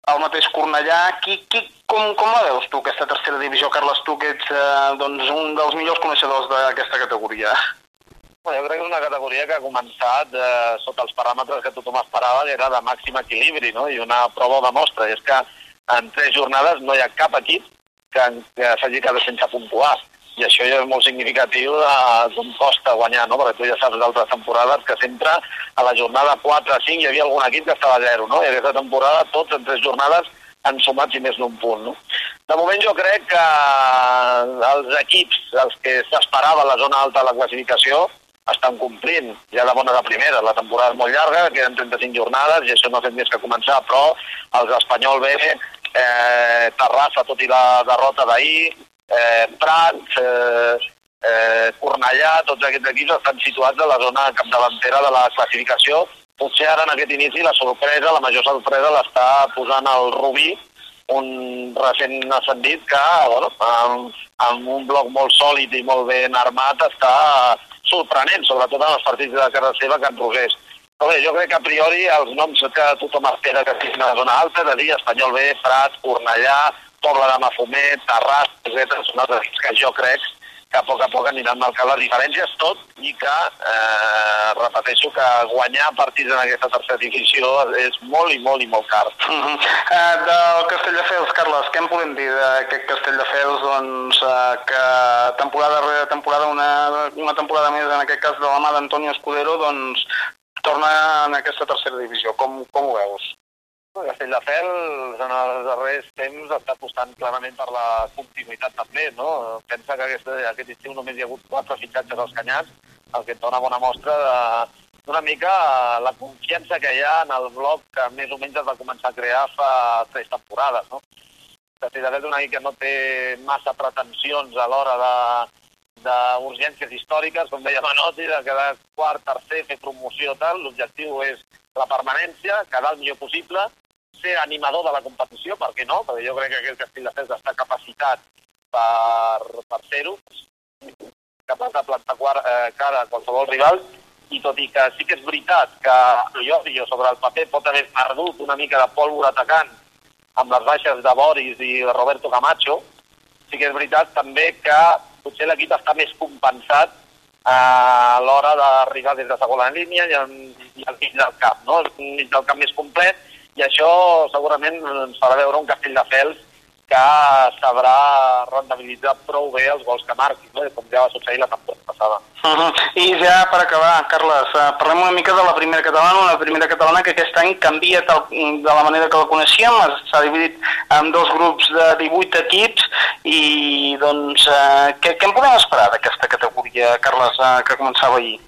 el mateix Cornellà. Qui, qui, com, com la veus tu, aquesta tercera divisió, Carles, tu que ets eh, doncs, un dels millors coneixedors d'aquesta categoria? Bueno, jo crec que és una categoria que ha començat eh, sota els paràmetres que tothom esperava, que era de màxim equilibri, no? I una prova ho demostra, i és que en tres jornades no hi ha cap equip que, que s'hagi quedat sense puntuar. I això ja és molt significatiu d'on costa guanyar, no? Perquè tu ja saps d'altres temporades que sempre a la jornada quatre a cinc hi havia algun equip que estava a zero, no? I aquesta temporada tots en tres jornades han sumat si més d'un punt, no? De moment jo crec que els equips, els que s'esperava a la zona alta de la classificació, estan complint ja de bona de primera. La temporada és molt llarga, queden trenta-cinc jornades i això no ha fet més que començar, però els Espanyol B, eh, Terrassa, tot i la derrota d'ahir, eh, Prats, eh, eh, Cornellà, tots aquests equips estan situats a la zona capdavantera de la classificació. Potser ara en aquest inici la sorpresa, la major sorpresa l'està posant el Rubí, un recent ascendit que, bueno, amb, amb un bloc molt sòlid i molt ben armat està sorprenent, sobretot en els partits de casa seva, Can Rosés. Però bé, jo crec que a priori els noms que tothom espera que siguin a la zona alta, és a dir, Espanyol B, Prats, Cornellà, Pobla de Mafumet, Terrassa, etcètera, són els equips que jo crec que a poc a poc aniran marcant les diferències, tot i que, eh, repeteixo, que guanyar partits en aquesta tercera divisió és molt i molt i molt car. Uh -huh. eh, del Castelldefels, Carles, què en podem dir d'aquest Castelldefels, doncs, eh, que temporada rere temporada, una, una temporada més, en aquest cas de la mà d'Antonio Escudero, doncs, torna en aquesta tercera divisió. Com, com ho veus? Castelldefels en els darrers temps està apostant clarament per la continuïtat també, no? Pensa que aquest, aquest estiu només hi ha hagut quatre fitxatges als Canyars, el que et dona bona mostra d'una mica la confiança que hi ha en el bloc que més o menys es va començar a crear fa tres temporades, no? Castelldefels és una mica que no té massa pretensions a l'hora de d'urgències històriques, com deia Manotti, de quedar quart, tercer, fer promoció tal. L'objectiu és la permanència, quedar el millor possible, ser animador de la competició, per què no? Perquè jo crec que aquest Castelldefels està capacitat per, per fer-ho, capaç de plantar eh, cara a qualsevol rival, i tot i que sí que és veritat que jo sobre el paper pot haver perdut una mica de pólvora atacant amb les baixes de Boris i de Roberto Camacho, sí que és veritat també que potser l'equip està més compensat a l'hora d'arribar des de segona línia i al mig del camp, no? El mig del camp més complet, i això segurament ens farà veure un Castelldefels que sabrà rendibilitzar prou bé els gols que marqui, no? Com ja va succeir la temporada passada. Uh -huh. I ja per acabar, Carles, uh, parlem una mica de la primera catalana, una primera catalana que aquest any canvia tal, de la manera que la coneixíem, s'ha dividit en dos grups de divuit equips i doncs uh, què, què en podem esperar d'aquesta categoria, Carles, uh, que començava ahir?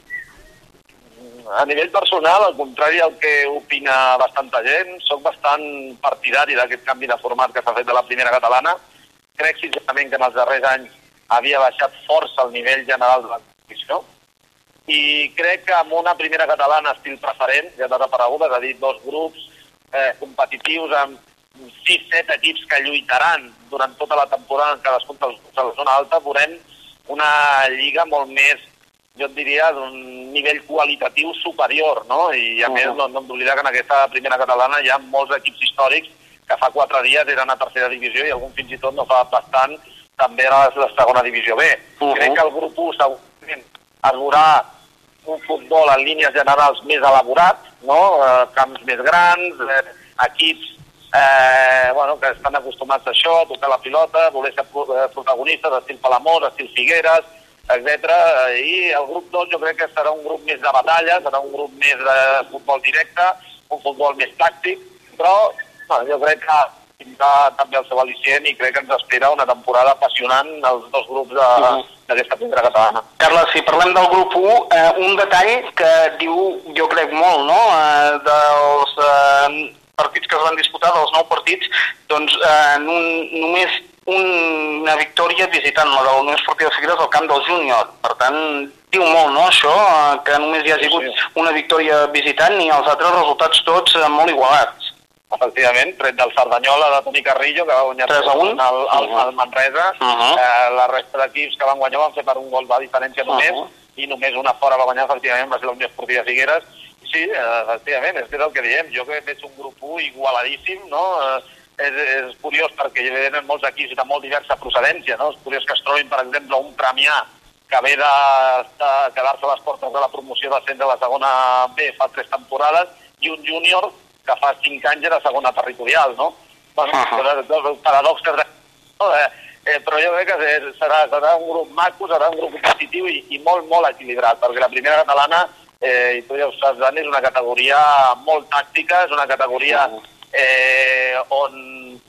A nivell personal, al contrari del que opina bastanta gent, soc bastant partidari d'aquest canvi de format que s'ha fet de la primera catalana. Crec sincerament que en els darrers anys havia baixat força el nivell general de la competició i crec que amb una primera catalana estil preferent, ja t'ha aparegut, és a dir, dos grups eh, competitius amb sis set equips que lluitaran durant tota la temporada en cadascun dels grups de la zona alta, veurem una lliga molt més, jo et diria, d'un nivell qualitatiu superior, no? I a més no, no hem d'oblidar que en aquesta primera catalana hi ha molts equips històrics que fa quatre dies eren a tercera divisió i algun fins i tot no fa bastant també era la segona divisió B. Uh-huh. Crec que el grup u segurament es veurà un futbol en línies generals més elaborat, no? Eh, camps més grans, eh, equips eh, bueno, que estan acostumats a això, a tocar la pilota, voler ser protagonistes, estil Palamós, estil Figueres, etcètera. I el grup dos jo crec que serà un grup més de batalla, serà un grup més de futbol directe, un futbol més tàctic, però bueno, jo crec que tindrà també el seu al·licient i crec que ens espera una temporada apassionant els dos grups d'aquesta primera catalana. Carles, si parlem del grup u, eh, un detall que diu, jo crec molt, no?, eh, dels eh, partits que es van disputar, dels nou partits, doncs eh, un, només una victòria visitant la de la Unió Esportiva Figueres al camp del Júnior. Per tant, diu molt, no?, això, que només hi ha hagut una victòria visitant i els altres resultats tots molt igualats. Efectivament, tret del Cerdanyola de Toni Carrillo, que va guanyar tres a un al, al, al Manresa. Uh -huh. eh, la resta d'equips que van guanyar van fer per un gol de diferència només, uh -huh. i només una fora va guanyar, efectivament, va ser la Unió Esportiva Figueres. Sí, efectivament, és que és el que diem. Jo que veig un grup u igualadíssim, no? És, és curiós perquè hi venen molts equips de molt diversa procedència, no? És curiós que es trobin, per exemple, un Premià que ve de, de quedar-se a les portes de la promoció d'ascens de la segona B fa tres temporades i un júnior que fa cinc anys era segona territorial, no? Bueno, uh-huh. Paradoxes de... No? Eh, eh, però jo crec que serà, serà un grup maco, serà un grup competitiu i, i molt, molt equilibrat, perquè la primera catalana, eh, i tu ja ho saps, Dani, és una categoria molt tàctica, és una categoria eh, on,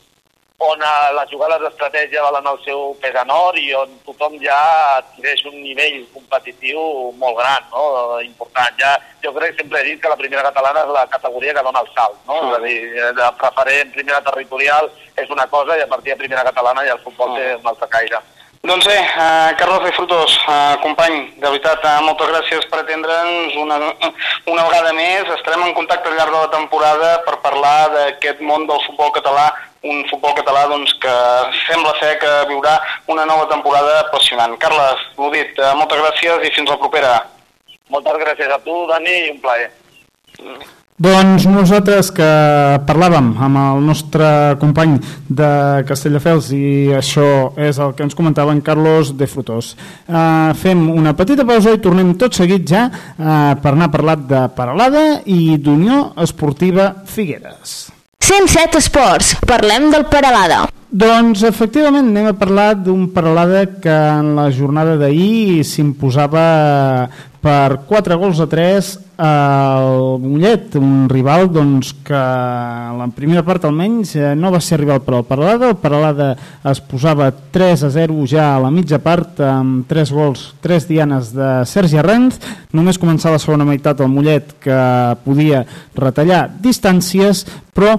on les jugades d'estratègia valen el seu pes en or i on tothom ja adquireix un nivell competitiu molt gran, no? Important. Ja, jo crec que sempre he dit que la primera catalana és la categoria que dona el salt, no? Uh-huh. És a dir, de preferent primera territorial és una cosa i a partir de primera catalana ja el futbol uh-huh. té un altre caire. Doncs bé, uh, Carlos de Frutos, uh, company, de veritat, uh, moltes gràcies per atendre'ns una, una vegada més. Estarem en contacte al llarg de la temporada per parlar d'aquest món del futbol català, un futbol català doncs, que sembla ser que viurà una nova temporada apassionant. Carles, l'ho dit, uh, moltes gràcies i fins la propera. Moltes gràcies a tu, Dani, i un plaer. Doncs nosaltres que parlàvem amb el nostre company de Castelldefels i això és el que ens comentava en Carlos de Frutos. Uh, fem una petita pausa i tornem tot seguit ja uh, per anar a parlar de Peralada i d'Unió Esportiva Figueres. cent set Esports, parlem del Peralada. Doncs efectivament anem a parlar d'un Peralada que en la jornada d'ahir s'imposava per quatre gols a tres al Mollet, un rival doncs, que en la primera part almenys no va ser rival per al Peralada. El Peralada es posava tres a zero ja a la mitja part amb tres gols, tres dianes de Sergi Arranz. Només començar la segona meitat el Mollet que podia retallar distàncies, però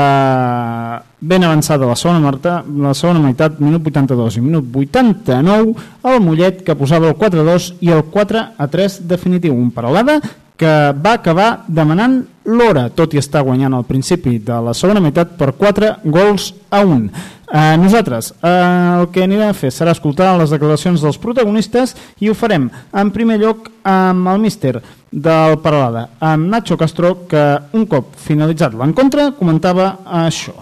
eh, ben avançada la segona, marta, la segona meitat, minut vuitanta-dos i minut vuitanta-nou, el Mollet que posava el quatre a dos i el quatre a tres definitiu. Un Peralada que va acabar demanant l'hora, tot i estar guanyant al principi de la segona meitat per quatre gols a un. Eh, nosaltres eh, el que anirem a fer serà escoltar les declaracions dels protagonistes i ho farem en primer lloc amb el míster del Peralada, amb Nacho Castro, que un cop finalitzat l'encontre comentava això.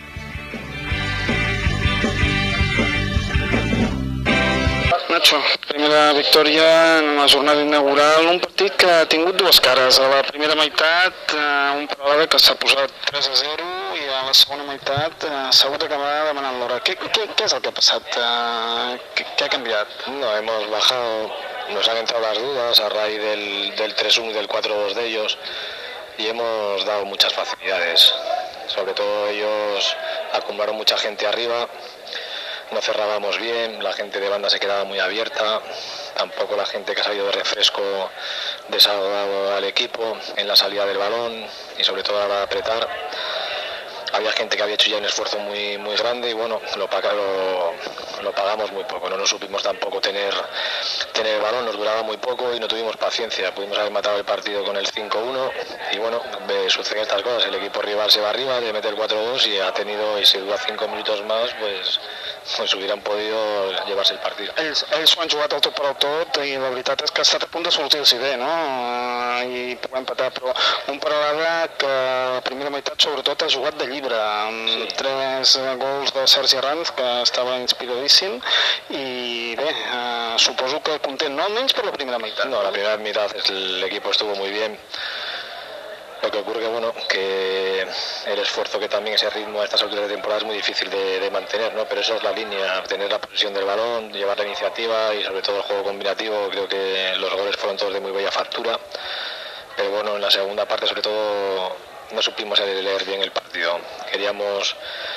Nacho, primera victòria en la jornada inaugural, un partit que ha tingut dues cares. A la primera meitat, eh, un Peralada que s'ha posat tres a zero i a la segona meitat eh, s'ha hagut d'acabar demanant l'hora. ¿Qué, qué, ¿Qué es el que ha pasado? Eh, ¿qué, ¿Qué ha cambiado? No, hemos bajado, nos han entrado las dudas a raíz del, del tres uno y del cuatro dos de ellos y hemos dado muchas facilidades. Sobre todo ellos acumularon mucha gente arriba. No cerrábamos bien, la gente de banda se quedaba muy abierta, tampoco la gente que ha salido de refresco desahogado al equipo en la salida del balón y sobre todo a la hora de apretar. Había gente que había hecho ya un esfuerzo muy, muy grande y bueno, lo, lo, lo pagamos muy poco, no nos supimos tampoco tener, tener el balón, nos duraba muy poco y no tuvimos paciencia, pudimos haber matado el partido con el cinco uno y bueno, suceden estas cosas, el equipo rival se va arriba, le mete el cuatro dos y ha tenido, y si dura cinco minutos más, pues... pues hubieran podido llevarse el partido. Ells, ells ho han jugat el tot per al tot i la veritat és que ha estat a punt de sortir-s'hi bé, no? I poder empatar, però un Peralada que la primera meitat sobretot ha jugat de llibre, amb sí. tres gols de Sergi Arranz, que estava inspiradíssim, i bé, eh, suposo que content, no almenys per la primera meitat. No, la primera mitad el equipo estuvo muy bien. Lo que ocurre que, bueno, que el esfuerzo que también ese ritmo a estas alturas de temporada es muy difícil de, de mantener, ¿no? Pero esa es la línea, tener la posesión del balón, llevar la iniciativa y sobre todo el juego combinativo. Creo que los goles fueron todos de muy bella factura, pero bueno, en la segunda parte sobre todo no supimos leer bien el partido. Queríamos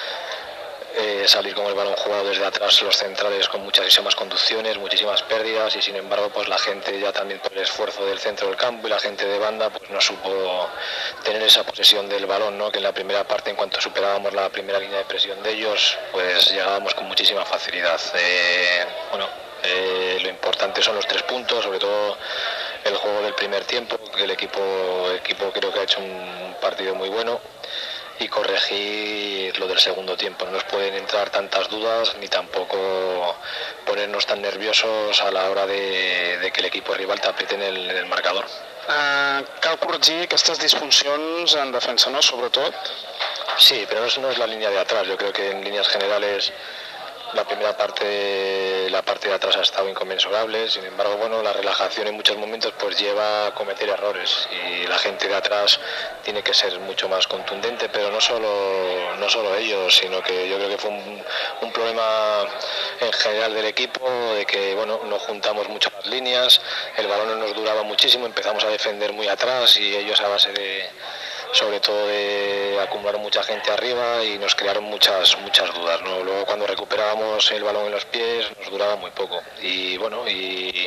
Eh, salir con el balón jugado desde atrás, los centrales con muchísimas conducciones, muchísimas pérdidas y sin embargo pues la gente ya también por el esfuerzo del centro del campo y la gente de banda pues no supo tener esa posesión del balón, ¿no? Que en la primera parte en cuanto superábamos la primera línea de presión de ellos pues llegábamos con muchísima facilidad. Eh, bueno, eh, lo importante son los tres puntos, sobre todo el juego del primer tiempo, que el equipo, el equipo creo que ha hecho un partido muy bueno. y corregir lo del segundo tiempo. No nos pueden entrar tantas dudas ni tampoco ponernos tan nerviosos a la hora de, de que el equipo rival te apriete en el, en el marcador. Uh, cal corregir aquestes disfuncions en defensa, ¿no? Sobretot. Sí, pero no es, no es la línea de atrás. Yo creo que en líneas generales la primera parte, la parte de atrás ha estado inconmensurable. Sin embargo, bueno, la relajación en muchos momentos pues lleva a cometer errores y la gente de atrás tiene que ser mucho más contundente, pero no solo, no solo ellos, sino que yo creo que fue un, un problema en general del equipo, de que bueno, no juntamos mucho las líneas, el balón no nos duraba muchísimo, empezamos a defender muy atrás y ellos a base de, sobre todo de acumular mucha gente arriba y nos crearon muchas muchas dudas, ¿no? Luego cuando recuperábamos el balón en los pies nos duraba muy poco y bueno, y,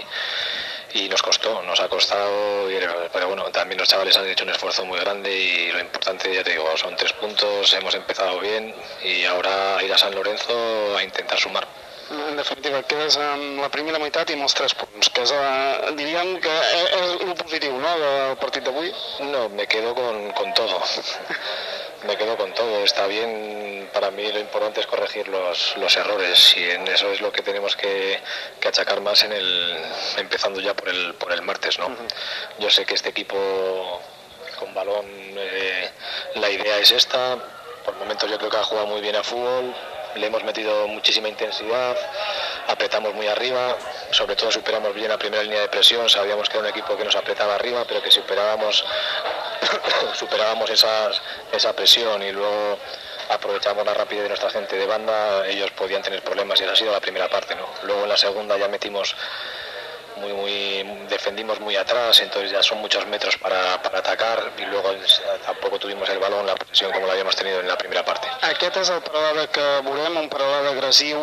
y nos costó, nos ha costado, pero bueno, también los chavales han hecho un esfuerzo muy grande y lo importante, ya te digo, son tres puntos, hemos empezado bien y ahora ir a San Lorenzo a intentar sumar. En definitiva, quedes en la primera meitat i amb els tres punts, que és, eh, diríem que és el positiu, ¿no?, del partit d'avui. No, me quedo con, con todo. Me quedo con todo. Está bien, para mí lo importante es corregir los, los errores y en eso es lo que tenemos que, que achacar más en el, empezando ya por el, por el martes, ¿no? Uh-huh. Yo sé que este equipo con balón, eh, la idea es esta. Por momentos yo creo que ha jugado muy bien a fútbol. Le hemos metido muchísima intensidad, apretamos muy arriba, sobre todo superamos bien la primera línea de presión, sabíamos que era un equipo que nos apretaba arriba, pero que superábamos, superábamos esas, esa presión y luego aprovechamos la rapidez de nuestra gente de banda, ellos podían tener problemas y esa ha sido la primera parte, ¿no? Luego en la segunda ya metimos muy, muy, defendimos muy atrás, entonces ya son muchos metros para, para atacar y luego tampoco tuvimos el balón, la presión como la habíamos tenido en la primera parte. Aquest és el paral·lel que veurem, un paral·lel agressiu,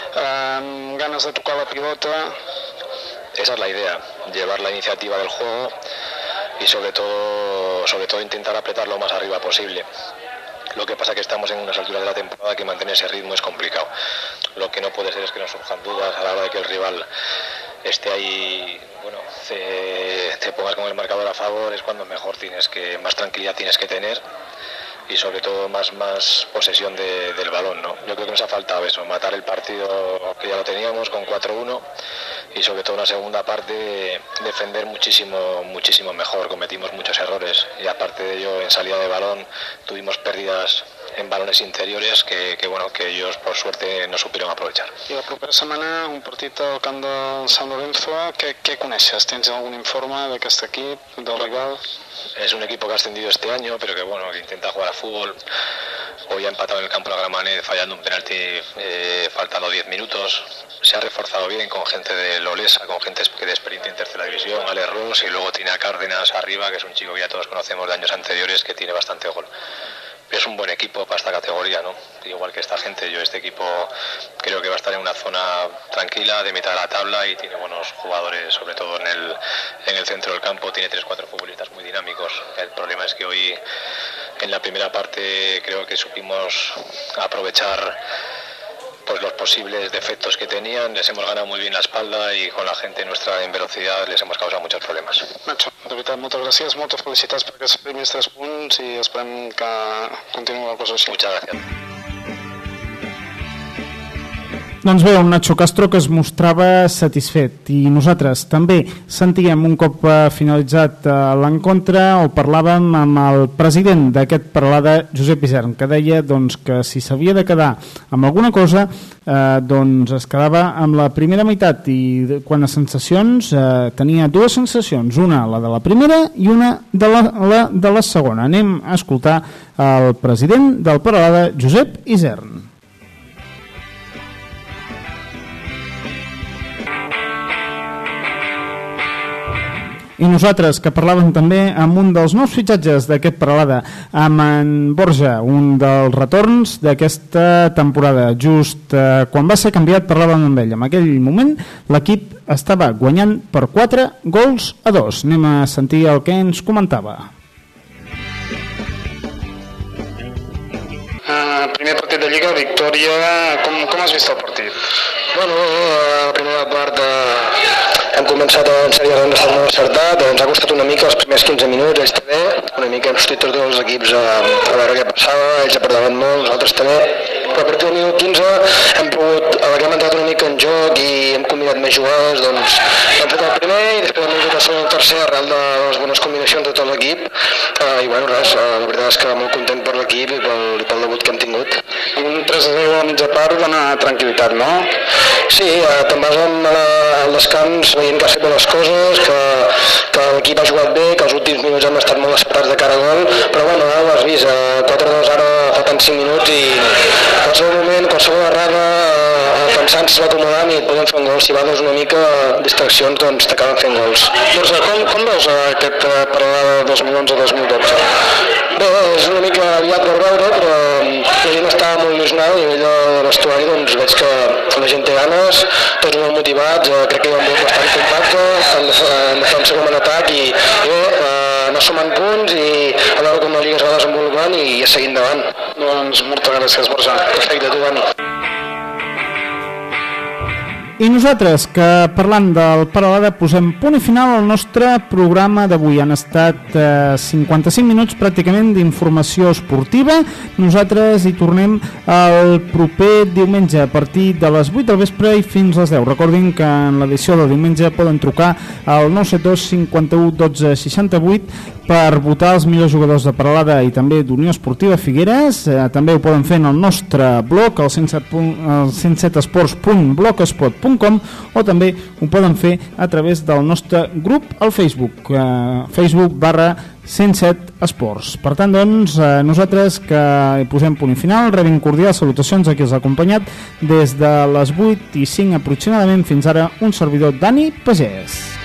amb ganes de tocar la pilota. Esa es la idea, llevar la iniciativa del juego y sobre todo, sobre todo intentar apretar lo más arriba posible. Lo que pasa es que estamos en unas alturas de la temporada que mantener ese ritmo es complicado. Lo que no puede ser es que nos surjan dudas a la hora de que el rival esté ahí, bueno, te, te pongas con el marcador a favor, es cuando mejor tienes que, más tranquilidad tienes que tener y sobre todo más, más posesión de, del balón, ¿no? Yo creo que nos ha faltado eso, matar el partido que ya lo teníamos con cuatro uno y sobre todo en la segunda parte defender muchísimo, muchísimo mejor, cometimos muchos errores y aparte de ello en salida de balón tuvimos pérdidas en balones interiores que, que, bueno, que ellos por suerte no supieron aprovechar. I la propera setmana un partit al camp del San Lorenzo, què, què coneixes? Tens algun informe d'aquest equip, del rival? Es un equipo que ha ascendido este año, pero que bueno, que intenta jugar a fútbol. Hoy ha empatado en el campo de la Gramanet fallando un penalti eh, faltando diez minutos. Se ha reforzado bien con gente de Lolesa, con gente de experiencia en tercera división, Ale Ross, y luego tiene a Cárdenas arriba, que es un chico que ya todos conocemos de años anteriores, que tiene bastante gol. Es un buen equipo para esta categoría, ¿no? Igual que esta gente, yo este equipo creo que va a estar en una zona tranquila de mitad de la tabla y tiene buenos jugadores, sobre todo en el, en el centro del campo, tiene tres cuatro futbolistas muy dinámicos. El problema es que hoy en la primera parte creo que supimos aprovechar pues los posibles defectos que tenían, les hemos ganado muy bien la espalda y con la gente nuestra en velocidad les hemos causado muchos problemas. Nacho, de veritat, moltes gràcies, moltes felicitats per aquests primers tres punts i esperem que continuï la cosa així. Muchas gracias. Doncs bé, un Nacho Castro que es mostrava satisfet i nosaltres també sentíem un cop finalitzat l'encontre o parlàvem amb el president d'aquest Peralada, Josep Isern, que deia doncs, que si s'havia de quedar amb alguna cosa eh, doncs es quedava amb la primera meitat i quan a sensacions eh, tenia dues sensacions, una la de la primera i una de la, la de la segona. Anem a escoltar el president del Peralada, Josep Isern. I nosaltres, que parlàvem també amb un dels nous fitxatges d'aquest Peralada, amb en Borja, un dels retorns d'aquesta temporada. Just eh, quan va ser canviat parlàvem amb ell. En aquell moment l'equip estava guanyant per quatre gols a dos. Anem a sentir el que ens comentava. Uh, primer partit de Lliga, victòria. Com, com has vist el partit? Bueno, la primera part de... hem començat en sèrie on estat molt acertat, ens ha costat una mica els primers quinze minuts, ells també, una mica hem sortit tots els equips a, a veure què passava, ells aportaven molt, nosaltres també, però a partir del minut quinze hem pogut, a la que hem entrat una mica en joc i hem combinat més jugades, doncs hem fet el primer i després hem vingut el segon i el tercer arrel de les bones combinacions de tot l'equip, uh, i bueno, res, uh, la veritat és que molt content per l'equip i pel, i pel debut que hem tingut. Un tres a zero a mitja part dona tranquil·litat, no? Sí, uh, te'n vas amb el descans veient que has fet bé les coses, que, que l'equip ha jugat bé, que els últims minuts hem estat molt acertats de cara a gol, però bueno, ho has vist, uh, quatre a dos ara falten cinc minuts i qualsevol moment, qualsevol errada, uh, pensant si va acomodant i et poden fer un gol, si va doncs una mica distraccions, doncs t'acaben fent gols. Doncs com, com veus uh, aquest uh, període de dos mil onze a dos mil dotze? Bé, és una mica aviat per veure, però la gent està molt il·lusionada i a nivell de vestuari doncs veig que la gent té ganes, tots molt motivats, eh, crec que hi ha un bloc bastant compacte, han de, han de fer un segon atac i, i bé, eh, anar sumant punts i a veure com la Lliga es va desenvolupant i a seguir endavant. Doncs moltes gràcies, Borja. Perfecte, tu, Dani. I nosaltres, que parlant del Paralada, posem punt i final al nostre programa d'avui. Han estat eh, cinquanta-cinc minuts pràcticament d'informació esportiva. Nosaltres hi tornem el proper diumenge a partir de les vuit del vespre i fins les deu. Recordin que en l'edició de diumenge poden trucar al nou set dos cinquanta-u dotze seixanta-vuit per votar els millors jugadors de Paralada i també d'Unió Esportiva Figueres. Eh, també ho poden fer en el nostre blog, el cent set esports punt blogspot punt com, o també ho poden fer a través del nostre grup al Facebook, eh, Facebook barra cent set esports. Per tant, doncs, eh, nosaltres que hi posem punt i final, rebin cordials salutacions a qui els ha acompanyat des de les vuit i cinc aproximadament fins ara, un servidor, Dani Pagès.